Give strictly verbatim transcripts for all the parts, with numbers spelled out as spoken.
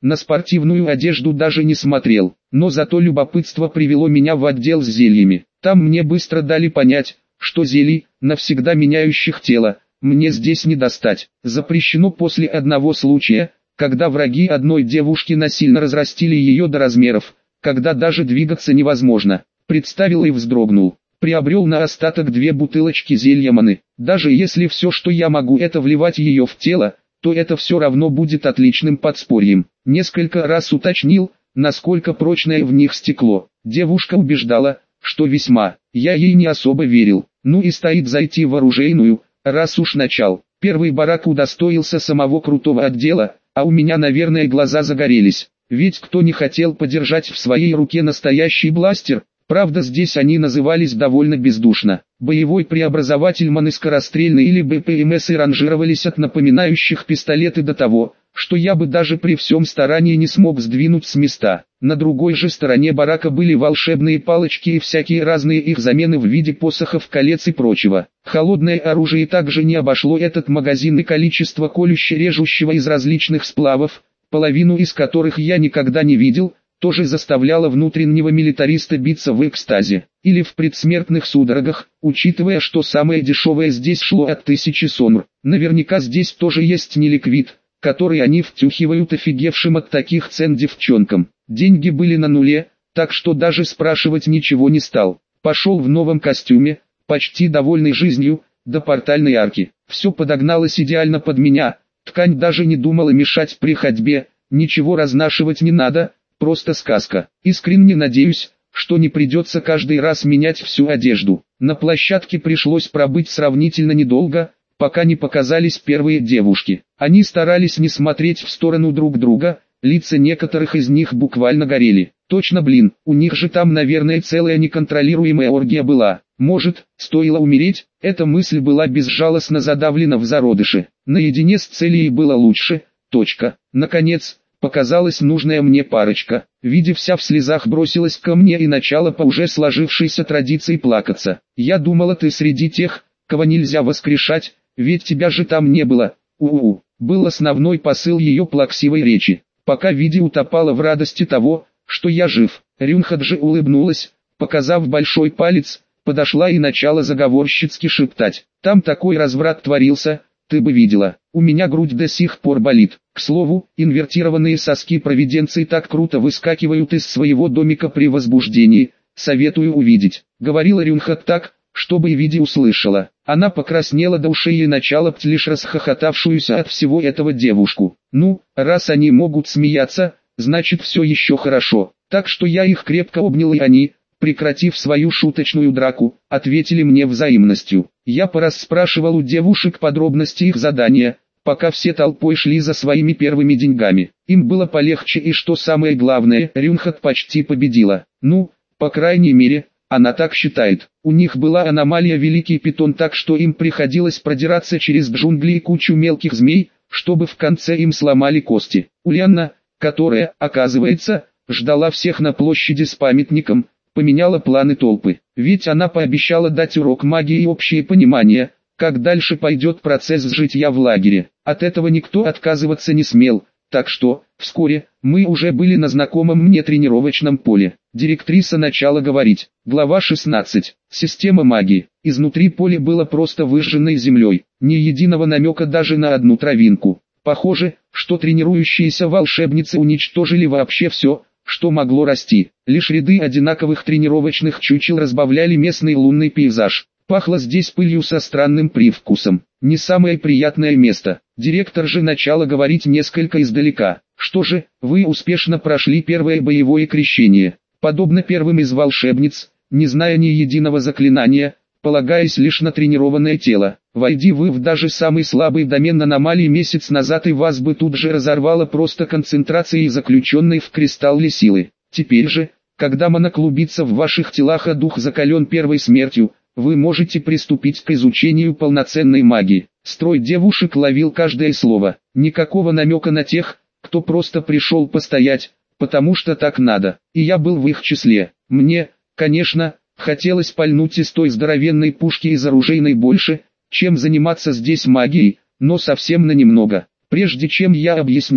На спортивную одежду даже не смотрел, но зато любопытство привело меня в отдел с зельями. Там мне быстро дали понять, что зелий, навсегда меняющих тело, мне здесь не достать. Запрещено после одного случая, когда враги одной девушки насильно разрастили ее до размеров, когда даже двигаться невозможно. Представил и вздрогнул. Приобрел на остаток две бутылочки зелья маны. Даже если все, что я могу, это вливать ее в тело, то это все равно будет отличным подспорьем. Несколько раз уточнил, насколько прочное в них стекло. Девушка убеждала, что весьма. Я ей не особо верил. Ну и стоит зайти в оружейную, раз уж начал. Первый барак удостоился самого крутого отдела, а у меня, наверное, глаза загорелись. Ведь кто не хотел подержать в своей руке настоящий бластер? Правда, здесь они назывались довольно бездушно. Боевой преобразователь маны, скорострельный или бэ пэ эм эс, и ранжировались от напоминающих пистолеты до того, что я бы даже при всем старании не смог сдвинуть с места. На другой же стороне барака были волшебные палочки и всякие разные их замены в виде посохов, колец и прочего. Холодное оружие также не обошло этот магазин, и количество колюще-режущего из различных сплавов, половину из которых я никогда не видел, тоже заставляло внутреннего милитариста биться в экстазе, или в предсмертных судорогах, учитывая, что самое дешевое здесь шло от тысячи сонр. Наверняка здесь тоже есть неликвид, который они втюхивают офигевшим от таких цен девчонкам. Деньги были на нуле, так что даже спрашивать ничего не стал. Пошел в новом костюме, почти довольный жизнью, до портальной арки. Все подогналось идеально под меня, ткань даже не думала мешать при ходьбе, ничего разнашивать не надо. Просто сказка. Искренне надеюсь, что не придется каждый раз менять всю одежду. На площадке пришлось пробыть сравнительно недолго, пока не показались первые девушки. Они старались не смотреть в сторону друг друга, лица некоторых из них буквально горели. Точно, блин, у них же там, наверное, целая неконтролируемая оргия была. Может, стоило умереть? Эта мысль была безжалостно задавлена в зародыше. Наедине с Целией было лучше. Точка. Наконец, показалась нужная мне парочка. Видя вся в слезах, бросилась ко мне и начала по уже сложившейся традиции плакаться. Я думала, ты среди тех, кого нельзя воскрешать, ведь тебя же там не было. У-у-у. Был основной посыл ее плаксивой речи. Пока Види утопала в радости того, что я жив. Рюнхаджи улыбнулась, показав большой палец, подошла и начала заговорщицки шептать. Там такой разврат творился, ты бы видела. У меня грудь до сих пор болит. К слову, инвертированные соски провиденции так круто выскакивают из своего домика при возбуждении. Советую увидеть. Говорила Рюнхат так, чтобы и Види услышала. Она покраснела до ушей и начала пт лишь расхохотавшуюся от всего этого девушку. Ну, раз они могут смеяться, значит все еще хорошо. Так что я их крепко обнял, и они, прекратив свою шуточную драку, ответили мне взаимностью. Я порасспрашивал у девушек подробности их задания, пока все толпой шли за своими первыми деньгами. Им было полегче, и что самое главное, Рюнхат почти победила. Ну, по крайней мере, она так считает. У них была аномалия Великий Питон, так что им приходилось продираться через джунгли и кучу мелких змей, чтобы в конце им сломали кости. Ульяна, которая, оказывается, ждала всех на площади с памятником, поменяла планы толпы. Ведь она пообещала дать урок магии и общее понимание, как дальше пойдет процесс житья в лагере. От этого никто отказываться не смел, так что, вскоре, мы уже были на знакомом мне тренировочном поле. Директриса начала говорить. Глава шестнадцать. Система магии. Изнутри поле было просто выжженной землей, ни единого намека даже на одну травинку. Похоже, что тренирующиеся волшебницы уничтожили вообще все, что могло расти. Лишь ряды одинаковых тренировочных чучел разбавляли местный лунный пейзаж. Пахло здесь пылью со странным привкусом. Не самое приятное место. Директор же начала говорить несколько издалека. Что же, вы успешно прошли первое боевое крещение. Подобно первым из волшебниц, не зная ни единого заклинания, полагаясь лишь на тренированное тело. Войди вы в даже самый слабый домен аномалии месяц назад, и вас бы тут же разорвало просто концентрацией заключенной в кристалле силы. Теперь же, когда мана клубится в ваших телах, а дух закален первой смертью, вы можете приступить к изучению полноценной магии. Строй девушек ловил каждое слово. Никакого намека на тех, кто просто пришел постоять, потому что так надо. И я был в их числе. Мне, конечно, хотелось пальнуть из той здоровенной пушки из оружейной больше, чем заниматься здесь магией, но совсем на немного. Прежде чем я объясню,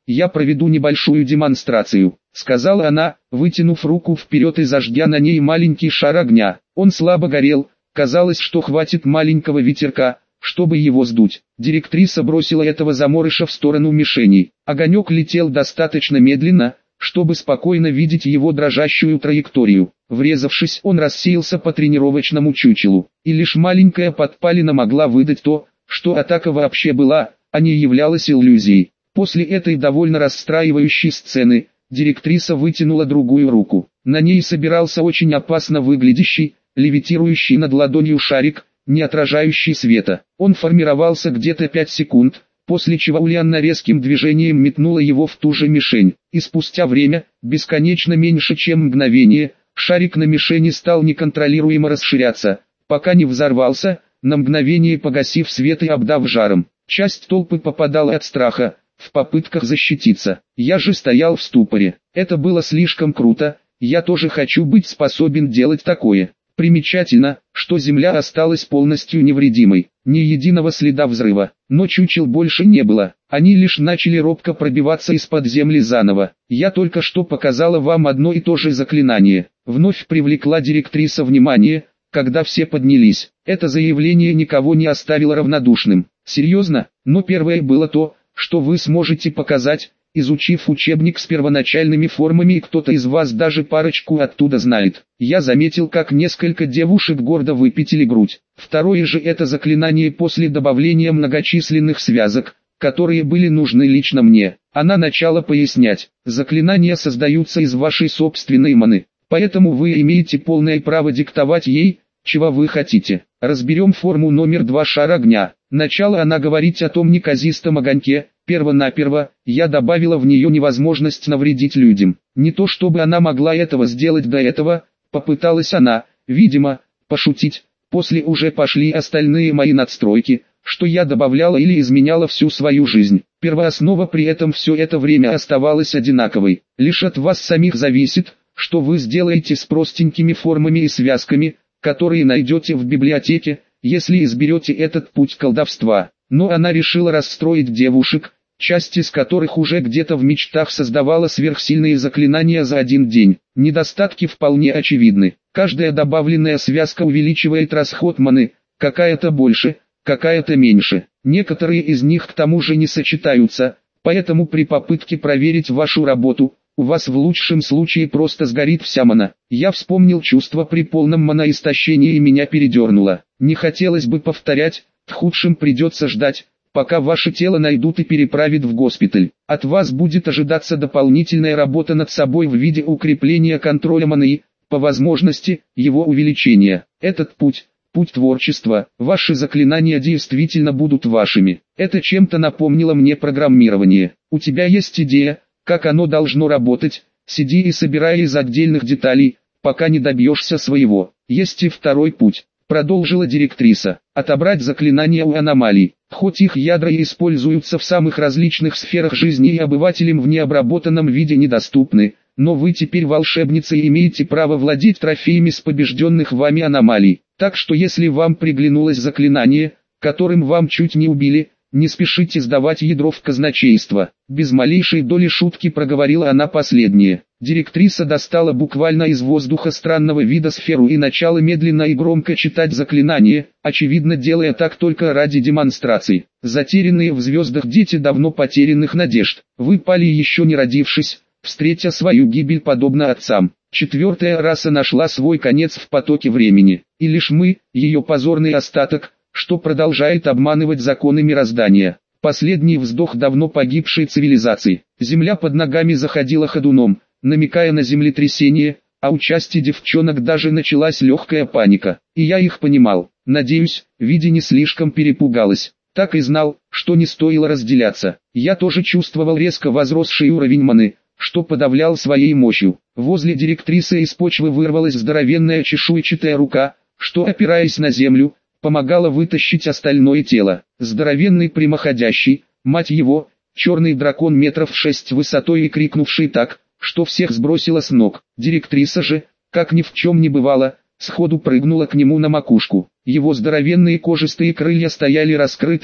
я проведу небольшую демонстрацию», — сказала она, вытянув руку вперед и зажгя на ней маленький шар огня. Он слабо горел, казалось, что хватит маленького ветерка, чтобы его сдуть. Директриса бросила этого заморыша в сторону мишени. Огонек летел достаточно медленно, чтобы спокойно видеть его дрожащую траекторию. Врезавшись, он рассеялся по тренировочному чучелу. И лишь маленькая подпалина могла выдать то, что атака вообще была, а не являлась иллюзией. После этой довольно расстраивающей сцены, директриса вытянула другую руку. На ней собирался очень опасно выглядящий, левитирующий над ладонью шарик, не отражающий света. Он формировался где-то пять секунд, после чего Ульяна резким движением метнула его в ту же мишень. И спустя время, бесконечно меньше чем мгновение, шарик на мишени стал неконтролируемо расширяться, пока не взорвался, на мгновение погасив свет и обдав жаром. Часть толпы попадала от страха, в попытках защититься. Я же стоял в ступоре. Это было слишком круто, я тоже хочу быть способен делать такое. Примечательно, что земля осталась полностью невредимой, ни единого следа взрыва, но чучел больше не было, они лишь начали робко пробиваться из-под земли заново. Я только что показала вам одно и то же заклинание. Вновь привлекла директриса внимание, когда все поднялись. Это заявление никого не оставило равнодушным. Серьезно, но первое было то, что вы сможете показать, изучив учебник с первоначальными формами, и кто-то из вас даже парочку оттуда знает. Я заметил, как несколько девушек гордо выпятили грудь. Второе же это заклинание после добавления многочисленных связок, которые были нужны лично мне. Она начала пояснять. Заклинания создаются из вашей собственной маны, поэтому вы имеете полное право диктовать ей, чего вы хотите. Разберем форму номер два шар огня. Начала она говорить о том неказистом огоньке. Перво-наперво, я добавила в нее невозможность навредить людям. Не то чтобы она могла этого сделать до этого, попыталась она, видимо, пошутить. После уже пошли остальные мои надстройки, что я добавляла или изменяла всю свою жизнь. Первооснова при этом все это время оставалась одинаковой. Лишь от вас самих зависит, что вы сделаете с простенькими формами и связками, которые найдете в библиотеке, если изберете этот путь колдовства. Но она решила расстроить девушек, часть из которых уже где-то в мечтах создавала сверхсильные заклинания за один день. Недостатки вполне очевидны. Каждая добавленная связка увеличивает расход маны, какая-то больше, какая-то меньше. Некоторые из них к тому же не сочетаются, поэтому при попытке проверить вашу работу, у вас в лучшем случае просто сгорит вся мана. Я вспомнил чувство при полном маноистощении и меня передернуло. Не хотелось бы повторять, в худшем придется ждать, пока ваше тело найдут и переправят в госпиталь. От вас будет ожидаться дополнительная работа над собой в виде укрепления контроля маны и, по возможности, его увеличения. Этот путь, путь творчества, ваши заклинания действительно будут вашими. Это чем-то напомнило мне программирование. У тебя есть идея, как оно должно работать, сиди и собирай из отдельных деталей, пока не добьешься своего. Есть и второй путь. Продолжила директриса, отобрать заклинания у аномалий. Хоть их ядра и используются в самых различных сферах жизни и обывателям в необработанном виде недоступны, но вы теперь волшебница и имеете право владеть трофеями с побежденных вами аномалий. Так что если вам приглянулось заклинание, которым вам чуть не убили, не спешите сдавать ядро в казначейство. Без малейшей доли шутки проговорила она последнее. Директриса достала буквально из воздуха странного вида сферу и начала медленно и громко читать заклинание, очевидно делая так только ради демонстрации. Затерянные в звездах дети давно потерянных надежд. Вы пали еще не родившись, встретя свою гибель подобно отцам. Четвертая раса нашла свой конец в потоке времени. И лишь мы, ее позорный остаток, что продолжает обманывать законы мироздания. Последний вздох давно погибшей цивилизации. Земля под ногами заходила ходуном, намекая на землетрясение, а у части девчонок даже началась легкая паника. И я их понимал. Надеюсь, Види не слишком перепугалась. Так и знал, что не стоило разделяться. Я тоже чувствовал резко возросший уровень маны, что подавлял своей мощью. Возле директрисы из почвы вырвалась здоровенная чешуйчатая рука, что, опираясь на землю, помогала вытащить остальное тело. Здоровенный прямоходящий, мать его, черный дракон метров шесть высотой и крикнувший так, что всех сбросило с ног. Директриса же, как ни в чем не бывало, сходу прыгнула к нему на макушку. Его здоровенные кожистые крылья стояли раскрытыми,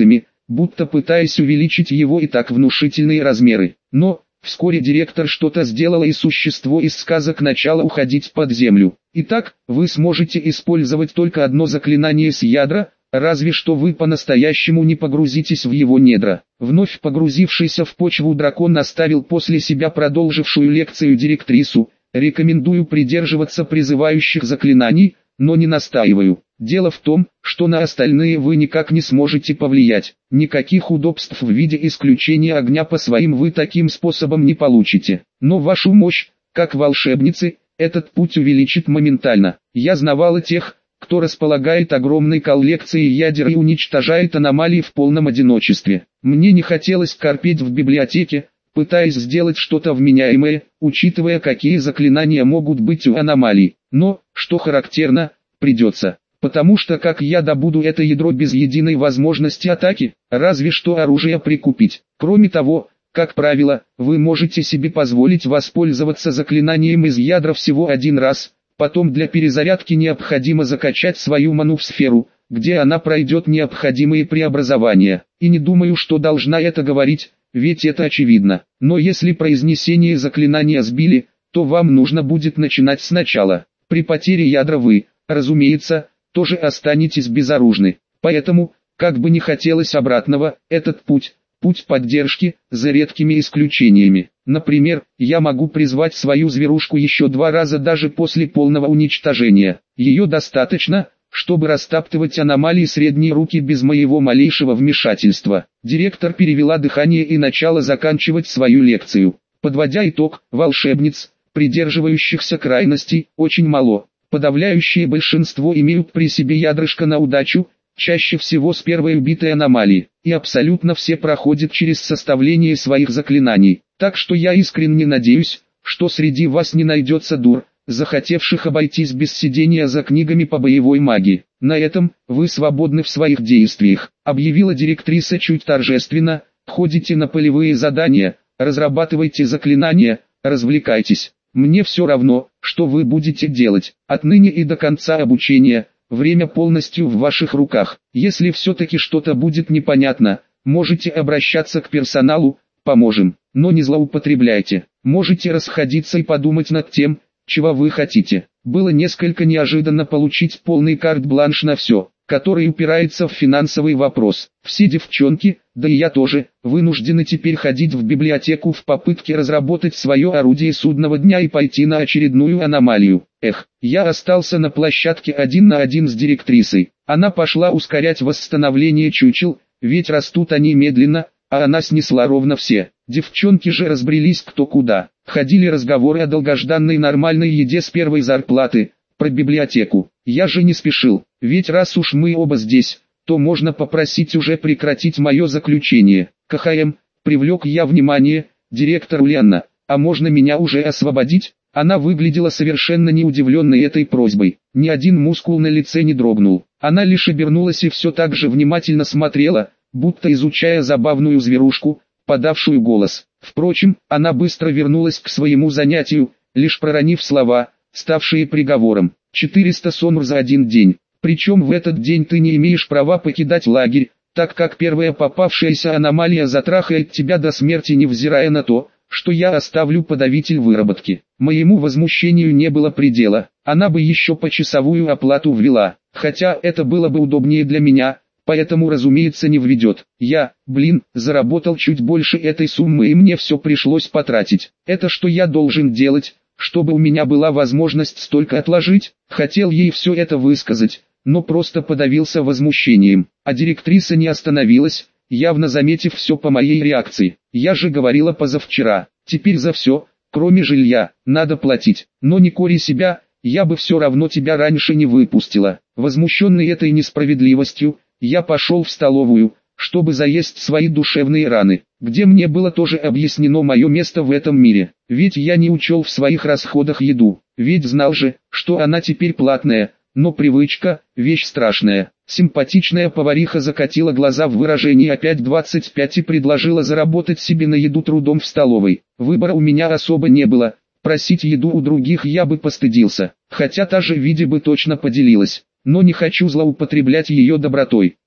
будто пытаясь увеличить его и так внушительные размеры. Но, вскоре директор что-то сделала и существо из сказок начало уходить под землю. Итак, вы сможете использовать только одно заклинание с ядра, разве что вы по-настоящему не погрузитесь в его недра. Вновь погрузившийся в почву дракон оставил после себя продолжившую лекцию директрису. Рекомендую придерживаться призывающих заклинаний, но не настаиваю. Дело в том, что на остальные вы никак не сможете повлиять. Никаких удобств в виде исключения огня по своим вы таким способом не получите. Но вашу мощь, как волшебницы, этот путь увеличит моментально. Я знавала тех, кто располагает огромной коллекцией ядер и уничтожает аномалии в полном одиночестве. Мне не хотелось корпеть в библиотеке, пытаясь сделать что-то вменяемое, учитывая, какие заклинания могут быть у аномалий. Но, что характерно, придется. Потому что как я добуду это ядро без единой возможности атаки, разве что оружие прикупить. Кроме того, как правило, вы можете себе позволить воспользоваться заклинанием из ядра всего один раз, потом для перезарядки необходимо закачать свою ману в сферу, где она пройдет необходимые преобразования. И не думаю, что должна это говорить, ведь это очевидно. Но если произнесение заклинания сбили, то вам нужно будет начинать сначала. При потере ядра вы, разумеется, тоже останетесь безоружны. Поэтому, как бы не хотелось обратного, этот путь, путь поддержки, за редкими исключениями. Например, я могу призвать свою зверушку еще два раза даже после полного уничтожения. Ее достаточно, чтобы растаптывать аномалии средней руки без моего малейшего вмешательства. Директор перевела дыхание и начала заканчивать свою лекцию. Подводя итог, волшебниц, придерживающихся крайностей, очень мало. Подавляющее большинство имеют при себе ядрышко на удачу, чаще всего с первой убитой аномалии, и абсолютно все проходят через составление своих заклинаний. Так что я искренне надеюсь, что среди вас не найдется дур, захотевших обойтись без сидения за книгами по боевой магии. На этом вы свободны в своих действиях, объявила директриса чуть торжественно. Ходите на полевые задания, разрабатывайте заклинания, развлекайтесь. Мне все равно, что вы будете делать. Отныне и до конца обучения, время полностью в ваших руках. Если все-таки что-то будет непонятно, можете обращаться к персоналу, поможем. Но не злоупотребляйте. Можете расходиться и подумать над тем, чего вы хотите. Было несколько неожиданно получить полный карт-бланш на все, который упирается в финансовый вопрос. Все девчонки, да и я тоже, вынуждены теперь ходить в библиотеку в попытке разработать свое орудие судного дня и пойти на очередную аномалию. Эх, я остался на площадке один на один с директрисой. Она пошла ускорять восстановление чучел, ведь растут они медленно, а она снесла ровно все. Девчонки же разбрелись кто куда. Ходили разговоры о долгожданной нормальной еде с первой зарплаты, про библиотеку. Я же не спешил, ведь раз уж мы оба здесь, то можно попросить уже прекратить мое заключение. КХМ, привлек я внимание, директор Ульяна, а можно меня уже освободить? Она выглядела совершенно не удивленной этой просьбой. Ни один мускул на лице не дрогнул. Она лишь обернулась и все так же внимательно смотрела, будто изучая забавную зверушку, подавшую голос. Впрочем, она быстро вернулась к своему занятию, лишь проронив слова, ставшие приговором. четыреста сонур за один день. Причем в этот день ты не имеешь права покидать лагерь, так как первая попавшаяся аномалия затрахает тебя до смерти, невзирая на то, что я оставлю подавитель выработки. Моему возмущению не было предела. Она бы еще почасовую оплату ввела, хотя это было бы удобнее для меня, поэтому, разумеется, не введет. Я, блин, заработал чуть больше этой суммы и мне все пришлось потратить. Это что я должен делать, чтобы у меня была возможность столько отложить? Хотел ей все это высказать, но просто подавился возмущением. А директриса не остановилась, явно заметив все по моей реакции. Я же говорила позавчера, теперь за все, кроме жилья, надо платить. Но не кори себя, я бы все равно тебя раньше не выпустила. Возмущенный этой несправедливостью, я пошел в столовую, чтобы заесть свои душевные раны, где мне было тоже объяснено мое место в этом мире. Ведь я не учел в своих расходах еду, ведь знал же, что она теперь платная, но привычка – вещь страшная. Симпатичная повариха закатила глаза в выражении опять двадцать пять и предложила заработать себе на еду трудом в столовой. Выбора у меня особо не было, просить еду у других я бы постыдился, хотя та же Видя бы точно поделилась. Но не хочу злоупотреблять ее добротой.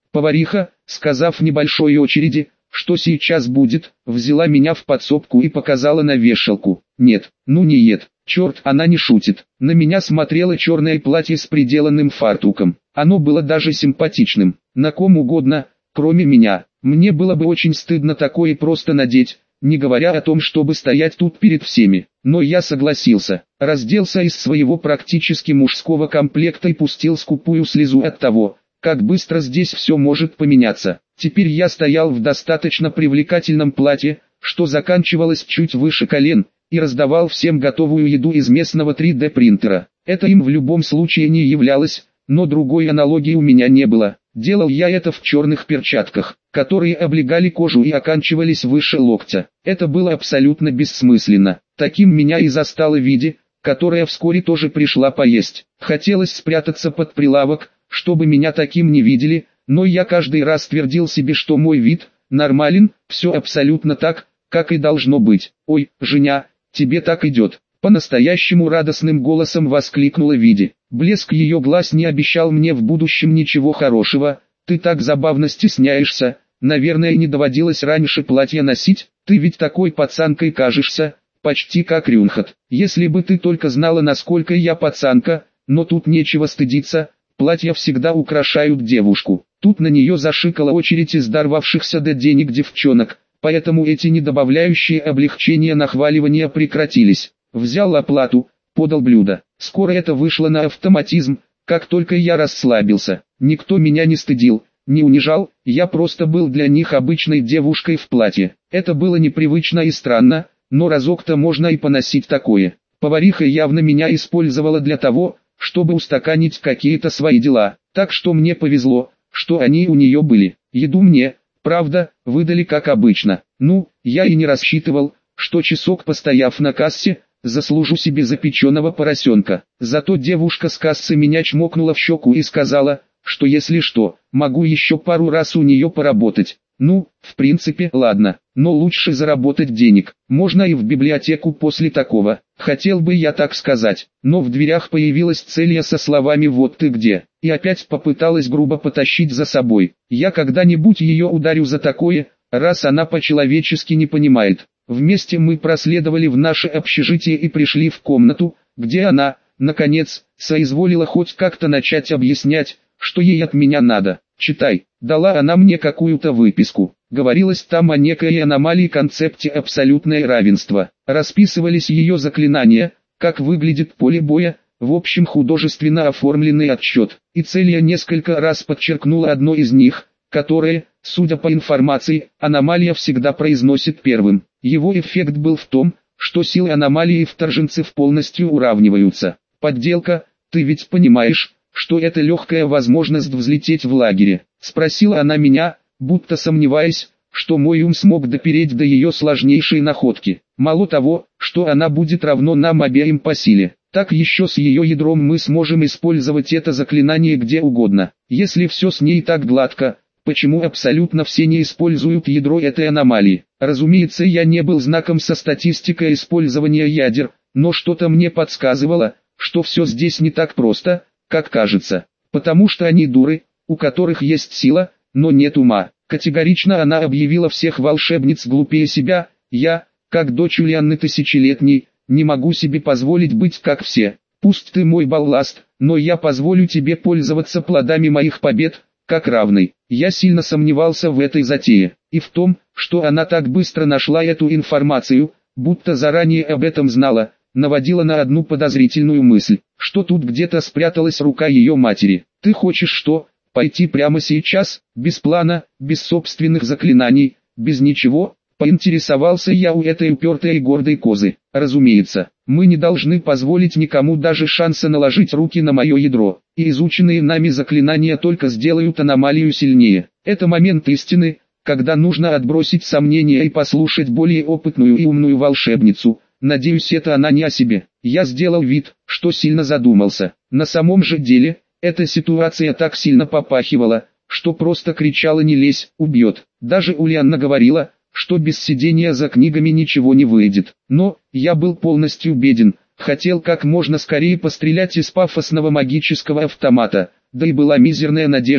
Повариха, сказав небольшой очереди, что сейчас будет, взяла меня в подсобку и показала на вешалку. Нет, ну не ед, черт, она не шутит. На меня смотрело черное платье с приделанным фартуком. Оно было даже симпатичным. На ком угодно, кроме меня. Мне было бы очень стыдно такое просто надеть, не говоря о том, чтобы стоять тут перед всеми. Но я согласился, разделся из своего практически мужского комплекта и пустил скупую слезу от того, как быстро здесь все может поменяться. Теперь я стоял в достаточно привлекательном платье, что заканчивалось чуть выше колен, и раздавал всем готовую еду из местного три дэ принтера. Это им в любом случае не являлось, но другой аналогии у меня не было. Делал я это в черных перчатках, которые облегали кожу и оканчивались выше локтя. Это было абсолютно бессмысленно. Таким меня и застало Виде, которая вскоре тоже пришла поесть. Хотелось спрятаться под прилавок, чтобы меня таким не видели, но я каждый раз твердил себе, что мой вид нормален, все абсолютно так, как и должно быть. «Ой, Женя, тебе так идет!» По-настоящему радостным голосом воскликнула Виде. Блеск ее глаз не обещал мне в будущем ничего хорошего. «Ты так забавно стесняешься, наверное, не доводилось раньше платье носить, ты ведь такой пацанкой кажешься, почти как Рюнхат. Если бы ты только знала, насколько я пацанка, но тут нечего стыдиться, платья всегда украшают девушку». Тут на нее зашикала очередь из дорвавшихся до денег девчонок, поэтому эти недобавляющие облегчения нахваливания прекратились. Взял оплату, подал блюдо. Скоро это вышло на автоматизм, как только я расслабился. Никто меня не стыдил, не унижал, я просто был для них обычной девушкой в платье. Это было непривычно и странно, но разок-то можно и поносить такое. Повариха явно меня использовала для того, чтобы устаканить какие-то свои дела, так что мне повезло, что они у нее были. Еду мне, правда, выдали как обычно. Ну, я и не рассчитывал, что часок постояв на кассе, заслужу себе запеченного поросенка. Зато девушка с кассы меня чмокнула в щеку и сказала, что если что, могу еще пару раз у нее поработать. Ну, в принципе, ладно, но лучше заработать денег. Можно и в библиотеку после такого. Хотел бы я так сказать, но в дверях появилась Целья со словами «вот ты где», и опять попыталась грубо потащить за собой. Я когда-нибудь ее ударю за такое, раз она по-человечески не понимает. Вместе мы проследовали в наше общежитие и пришли в комнату, где она, наконец, соизволила хоть как-то начать объяснять, что ей от меня надо. «Читай», дала она мне какую-то выписку. Говорилось там о некой аномалии концепте абсолютное равенство. Расписывались ее заклинания, как выглядит поле боя, в общем художественно оформленный отчет. И Целья несколько раз подчеркнула одно из них, которое, судя по информации, аномалия всегда произносит первым. Его эффект был в том, что силы аномалии и вторженцев полностью уравниваются. Подделка, ты ведь понимаешь, что это легкая возможность взлететь в лагере? Спросила она меня, будто сомневаясь, что мой ум смог допереть до ее сложнейшей находки. Мало того, что она будет равно нам обеим по силе, так еще с ее ядром мы сможем использовать это заклинание где угодно. Если все с ней так гладко, почему абсолютно все не используют ядро этой аномалии? Разумеется, я не был знаком со статистикой использования ядер, но что-то мне подсказывало, что все здесь не так просто, как кажется. Потому что они дуры, у которых есть сила, но нет ума. Категорично она объявила всех волшебниц глупее себя. Я, как дочь Ульяны Тысячелетней, не могу себе позволить быть как все. Пусть ты мой балласт, но я позволю тебе пользоваться плодами моих побед, как равный. Я сильно сомневался в этой затее, и в том, что она так быстро нашла эту информацию, будто заранее об этом знала, наводила на одну подозрительную мысль, что тут где-то спряталась рука ее матери. «Ты хочешь что, пойти прямо сейчас, без плана, без собственных заклинаний, без ничего?» Поинтересовался я у этой упертой и гордой козы. «Разумеется, мы не должны позволить никому даже шанса наложить руки на мое ядро, и изученные нами заклинания только сделают аномалию сильнее. Это момент истины, когда нужно отбросить сомнения и послушать более опытную и умную волшебницу. Надеюсь, это она не о себе». Я сделал вид, что сильно задумался. На самом же деле, эта ситуация так сильно попахивала, что просто кричала «не лезь, убьет». Даже Ульяна говорила, что без сидения за книгами ничего не выйдет. Но, я был полностью беден, хотел как можно скорее пострелять из пафосного магического автомата, да и была мизерная надежда,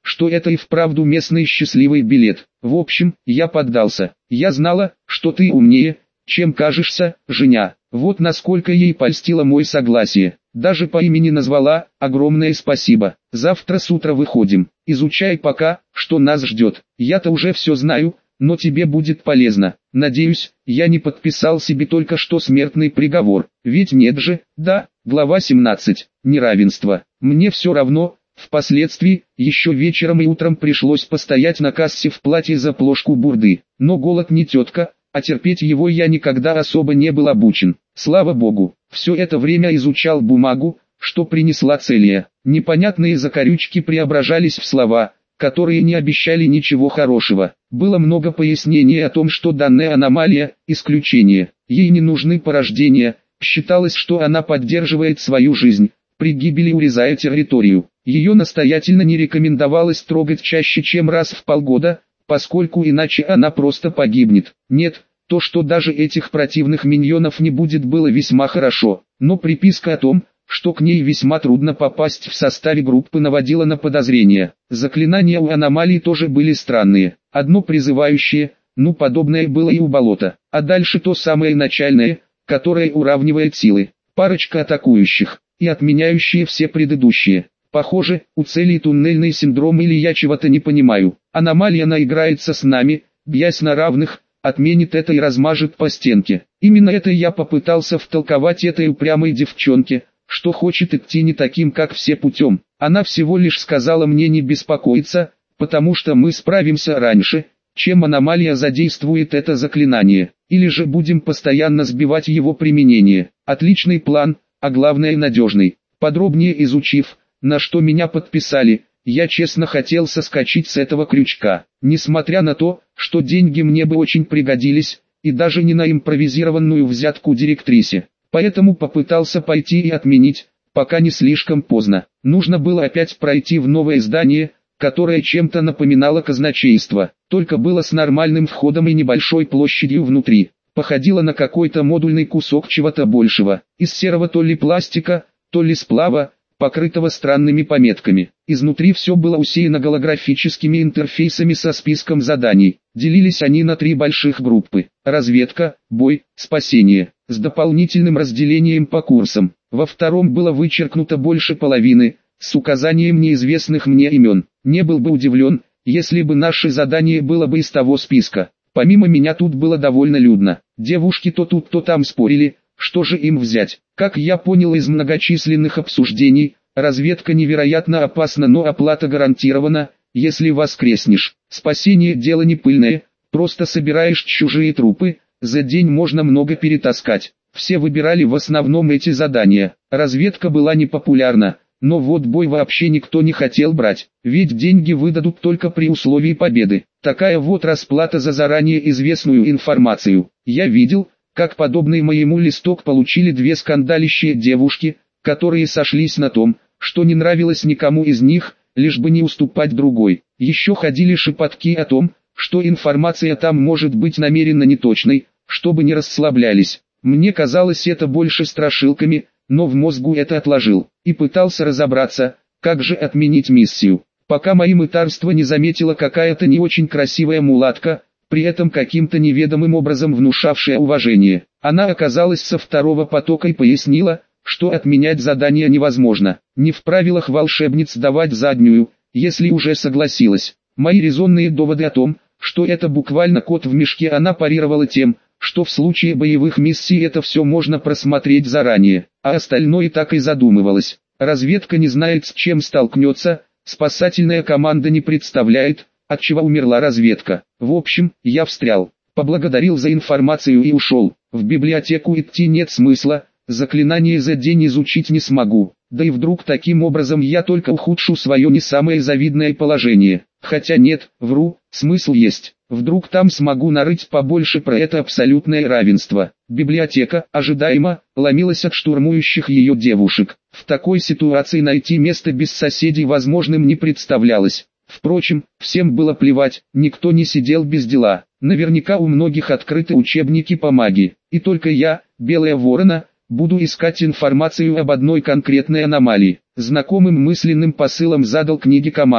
что это и вправду местный счастливый билет. В общем, я поддался. Я знала, что ты умнее, чем кажешься, Женя. Вот насколько ей польстило мое согласие. Даже по имени назвала, огромное спасибо. Завтра с утра выходим. Изучай пока, что нас ждет. Я-то уже все знаю, но тебе будет полезно. Надеюсь, я не подписал себе только что смертный приговор. Ведь нет же, да, глава семнадцать. Неравенство. Мне все равно. Впоследствии, еще вечером и утром пришлось постоять на кассе в платье за плошку бурды. Но голод не тетка, а терпеть его я никогда особо не был обучен. Слава богу, все это время изучал бумагу, что принесла Целия. Непонятные закорючки преображались в слова, которые не обещали ничего хорошего. Было много пояснений о том, что данная аномалия – исключение. Ей не нужны порождения, считалось, что она поддерживает свою жизнь, при гибели урезая территорию. Ее настоятельно не рекомендовалось трогать чаще, чем раз в полгода, поскольку иначе она просто погибнет. Нет, то, что даже этих противных миньонов не будет, было весьма хорошо, но приписка о том, что к ней весьма трудно попасть в составе группы, наводила на подозрения. Заклинания у аномалий тоже были странные. Одно призывающее, ну подобное было и у болота, а дальше то самое начальное, которое уравнивает силы. Парочка атакующих и отменяющие все предыдущие. Похоже, у Целии туннельный синдром, или я чего-то не понимаю. Аномалия наиграется с нами, бьясь на равных, отменит это и размажет по стенке. Именно это я попытался втолковать этой упрямой девчонке, что хочет идти не таким, как все, путем. Она всего лишь сказала мне не беспокоиться, потому что мы справимся раньше, чем аномалия задействует это заклинание, или же будем постоянно сбивать его применение. Отличный план, а главное надежный. Подробнее изучив, на что меня подписали, я честно хотел соскочить с этого крючка. Несмотря на то, что деньги мне бы очень пригодились, и даже не на импровизированную взятку директрисе. Поэтому попытался пойти и отменить, пока не слишком поздно. Нужно было опять пройти в новое здание, которое чем-то напоминало казначейство, только было с нормальным входом и небольшой площадью внутри. Походило на какой-то модульный кусок чего-то большего, из серого то ли пластика, то ли сплава, покрытого странными пометками. Изнутри все было усеяно голографическими интерфейсами со списком заданий. Делились они на три больших группы: разведка, бой, спасение, с дополнительным разделением по курсам. Во втором было вычеркнуто больше половины, с указанием неизвестных мне имен. Не был бы удивлен, если бы наше задание было бы из того списка. Помимо меня тут было довольно людно. Девушки то тут, то там спорили, что же им взять. Как я понял из многочисленных обсуждений, разведка невероятно опасна, но оплата гарантирована, если воскреснешь. Спасение дело не пыльное, просто собираешь чужие трупы, за день можно много перетаскать. Все выбирали в основном эти задания. Разведка была непопулярна, но вот бой вообще никто не хотел брать, ведь деньги выдадут только при условии победы. Такая вот расплата за заранее известную информацию. Я видел, как подобный моему листок получили две скандалищие девушки, которые сошлись на том, что не нравилось никому из них, лишь бы не уступать другой. Еще ходили шепотки о том, что информация там может быть намеренно неточной, чтобы не расслаблялись. Мне казалось это больше страшилками, но в мозгу это отложил, и пытался разобраться, как же отменить миссию. Пока мои мытарства не заметила какая-то не очень красивая мулатка, при этом каким-то неведомым образом внушавшая уважение. Она оказалась со второго потока и пояснила, что отменять задание невозможно. Не в правилах волшебниц давать заднюю, если уже согласилась. Мои резонные доводы о том, что это буквально кот в мешке, она парировала тем, что в случае боевых миссий это все можно просмотреть заранее, а остальное так и задумывалось. Разведка не знает, с чем столкнется, спасательная команда не представляет, от чего умерла разведка. В общем, я встрял, поблагодарил за информацию и ушел. В библиотеку идти нет смысла, заклинание за день изучить не смогу, да и вдруг таким образом я только ухудшу свое не самое завидное положение. Хотя нет, вру, смысл есть. Вдруг там смогу нарыть побольше про это абсолютное равенство. Библиотека, ожидаемо, ломилась от штурмующих ее девушек. В такой ситуации найти место без соседей возможным не представлялось. Впрочем, всем было плевать, никто не сидел без дела. Наверняка у многих открыты учебники по магии. И только я, Белая Ворона, буду искать информацию об одной конкретной аномалии. Знакомым мысленным посылом задал книге команду.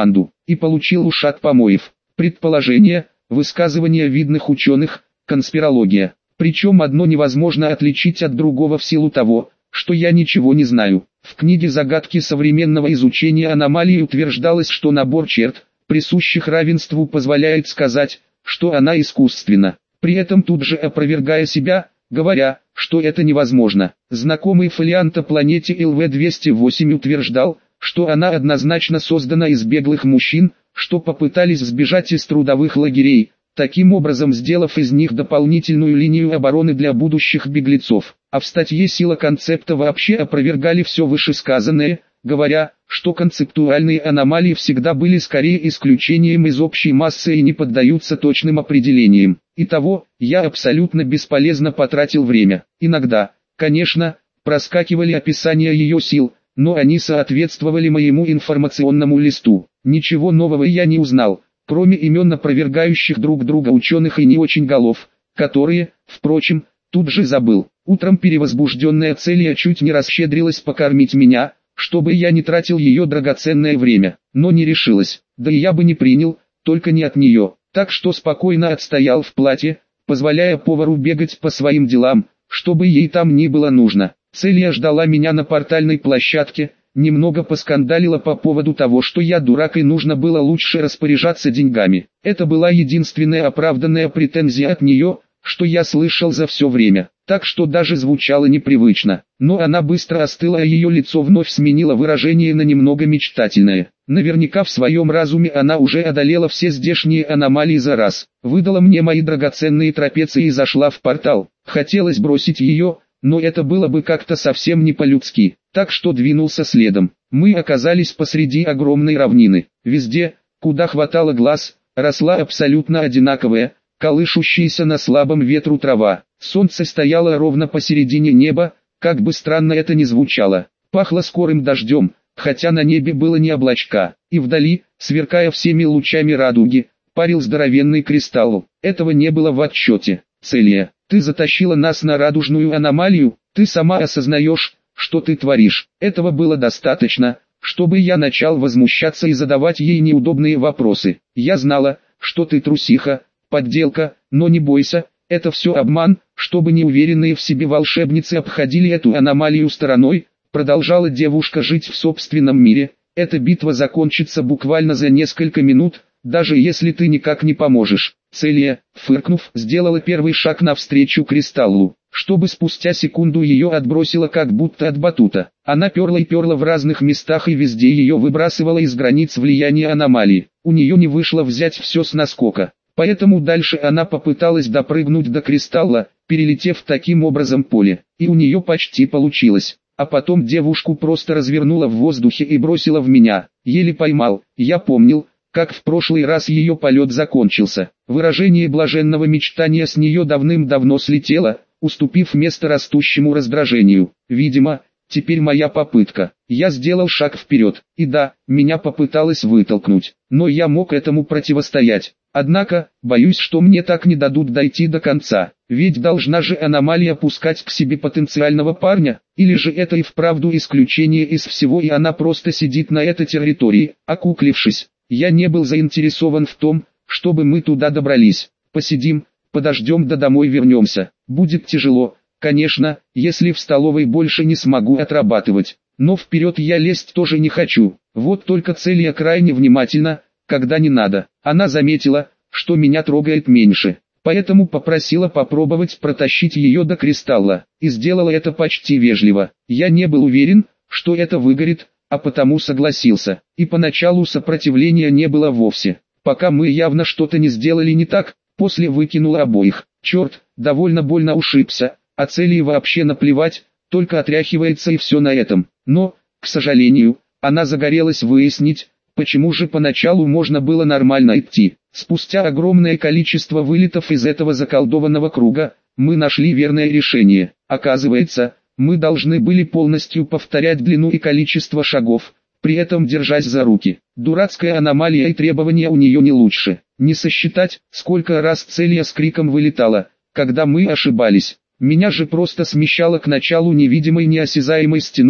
и получил ушат помоев. Предположения, высказывания видных ученых, конспирология. Причем одно невозможно отличить от другого в силу того, что я ничего не знаю. В книге «Загадки современного изучения аномалий» утверждалось, что набор черт, присущих равенству, позволяет сказать, что она искусственна. При этом тут же опровергая себя, говоря, что это невозможно. Знакомый фолиант о планете Эл Ви двести восемь утверждал, что она однозначно создана из беглых мужчин, что попытались сбежать из трудовых лагерей, таким образом сделав из них дополнительную линию обороны для будущих беглецов. А в статье «Сила концепта» вообще опровергали все вышесказанное, говоря, что концептуальные аномалии всегда были скорее исключением из общей массы и не поддаются точным определениям. Итого, я абсолютно бесполезно потратил время. Иногда, конечно, проскакивали описания ее сил, но они соответствовали моему информационному листу. Ничего нового я не узнал, кроме имен опровергающих друг друга ученых и не очень голов, которые, впрочем, тут же забыл. Утром перевозбужденная Целия чуть не расщедрилась покормить меня, чтобы я не тратил ее драгоценное время, но не решилась, да и я бы не принял, только не от нее, так что спокойно отстоял в платье, позволяя повару бегать по своим делам, чтобы ей там не было нужно. Целия ждала меня на портальной площадке, немного поскандалила по поводу того, что я дурак и нужно было лучше распоряжаться деньгами. Это была единственная оправданная претензия от нее, что я слышал за все время, так что даже звучало непривычно. Но она быстро остыла, а ее лицо вновь сменило выражение на немного мечтательное. Наверняка в своем разуме она уже одолела все здешние аномалии за раз. Выдала мне мои драгоценные трапеции и зашла в портал. Хотелось бросить ее, но это было бы как-то совсем не по-людски, так что двинулся следом. Мы оказались посреди огромной равнины. Везде, куда хватало глаз, росла абсолютно одинаковая, колышущаяся на слабом ветру трава. Солнце стояло ровно посередине неба, как бы странно это ни звучало. Пахло скорым дождем, хотя на небе было не облачка. И вдали, сверкая всеми лучами радуги, парил здоровенный кристалл. Этого не было в отчете. Целия, ты затащила нас на радужную аномалию, ты сама осознаешь, что ты творишь. Этого было достаточно, чтобы я начал возмущаться и задавать ей неудобные вопросы. Я знала, что ты трусиха, подделка, но не бойся, это все обман, чтобы неуверенные в себе волшебницы обходили эту аномалию стороной, продолжала девушка жить в собственном мире. Эта битва закончится буквально за несколько минут, даже если ты никак не поможешь. Целия, фыркнув, сделала первый шаг навстречу кристаллу, чтобы спустя секунду ее отбросило как будто от батута. Она перла и перла в разных местах и везде ее выбрасывала из границ влияния аномалии. У нее не вышло взять все с наскока. Поэтому дальше она попыталась допрыгнуть до кристалла, перелетев таким образом поле, и у нее почти получилось. А потом девушку просто развернула в воздухе и бросила в меня. Еле поймал. Я помнил, как в прошлый раз ее полет закончился. Выражение блаженного мечтания с нее давным-давно слетело, уступив место растущему раздражению. Видимо, теперь моя попытка. Я сделал шаг вперед, и да, меня попыталась вытолкнуть, но я мог этому противостоять. Однако, боюсь, что мне так не дадут дойти до конца, ведь должна же аномалия пускать к себе потенциального парня, или же это и вправду исключение из всего и она просто сидит на этой территории, окуклившись. Я не был заинтересован в том, чтобы мы туда добрались. Посидим, подождем да домой вернемся. Будет тяжело, конечно, если в столовой больше не смогу отрабатывать. Но вперед я лезть тоже не хочу. Вот только Целия крайне внимательна, когда не надо. Она заметила, что меня трогает меньше, поэтому попросила попробовать протащить ее до кристалла, и сделала это почти вежливо. Я не был уверен, что это выгорит, а потому согласился. И поначалу сопротивления не было вовсе, пока мы явно что-то не сделали не так, после выкинула обоих. Черт, довольно больно ушибся, а Целии вообще наплевать, только отряхивается и все на этом. Но, к сожалению, она загорелась выяснить, почему же поначалу можно было нормально идти. Спустя огромное количество вылетов из этого заколдованного круга, мы нашли верное решение. Оказывается, мы должны были полностью повторять длину и количество шагов, при этом держась за руки. Дурацкая аномалия и требования у нее не лучше. Не сосчитать, сколько раз Целия с криком вылетала, когда мы ошибались. Меня же просто смещало к началу невидимой неосязаемой стеной,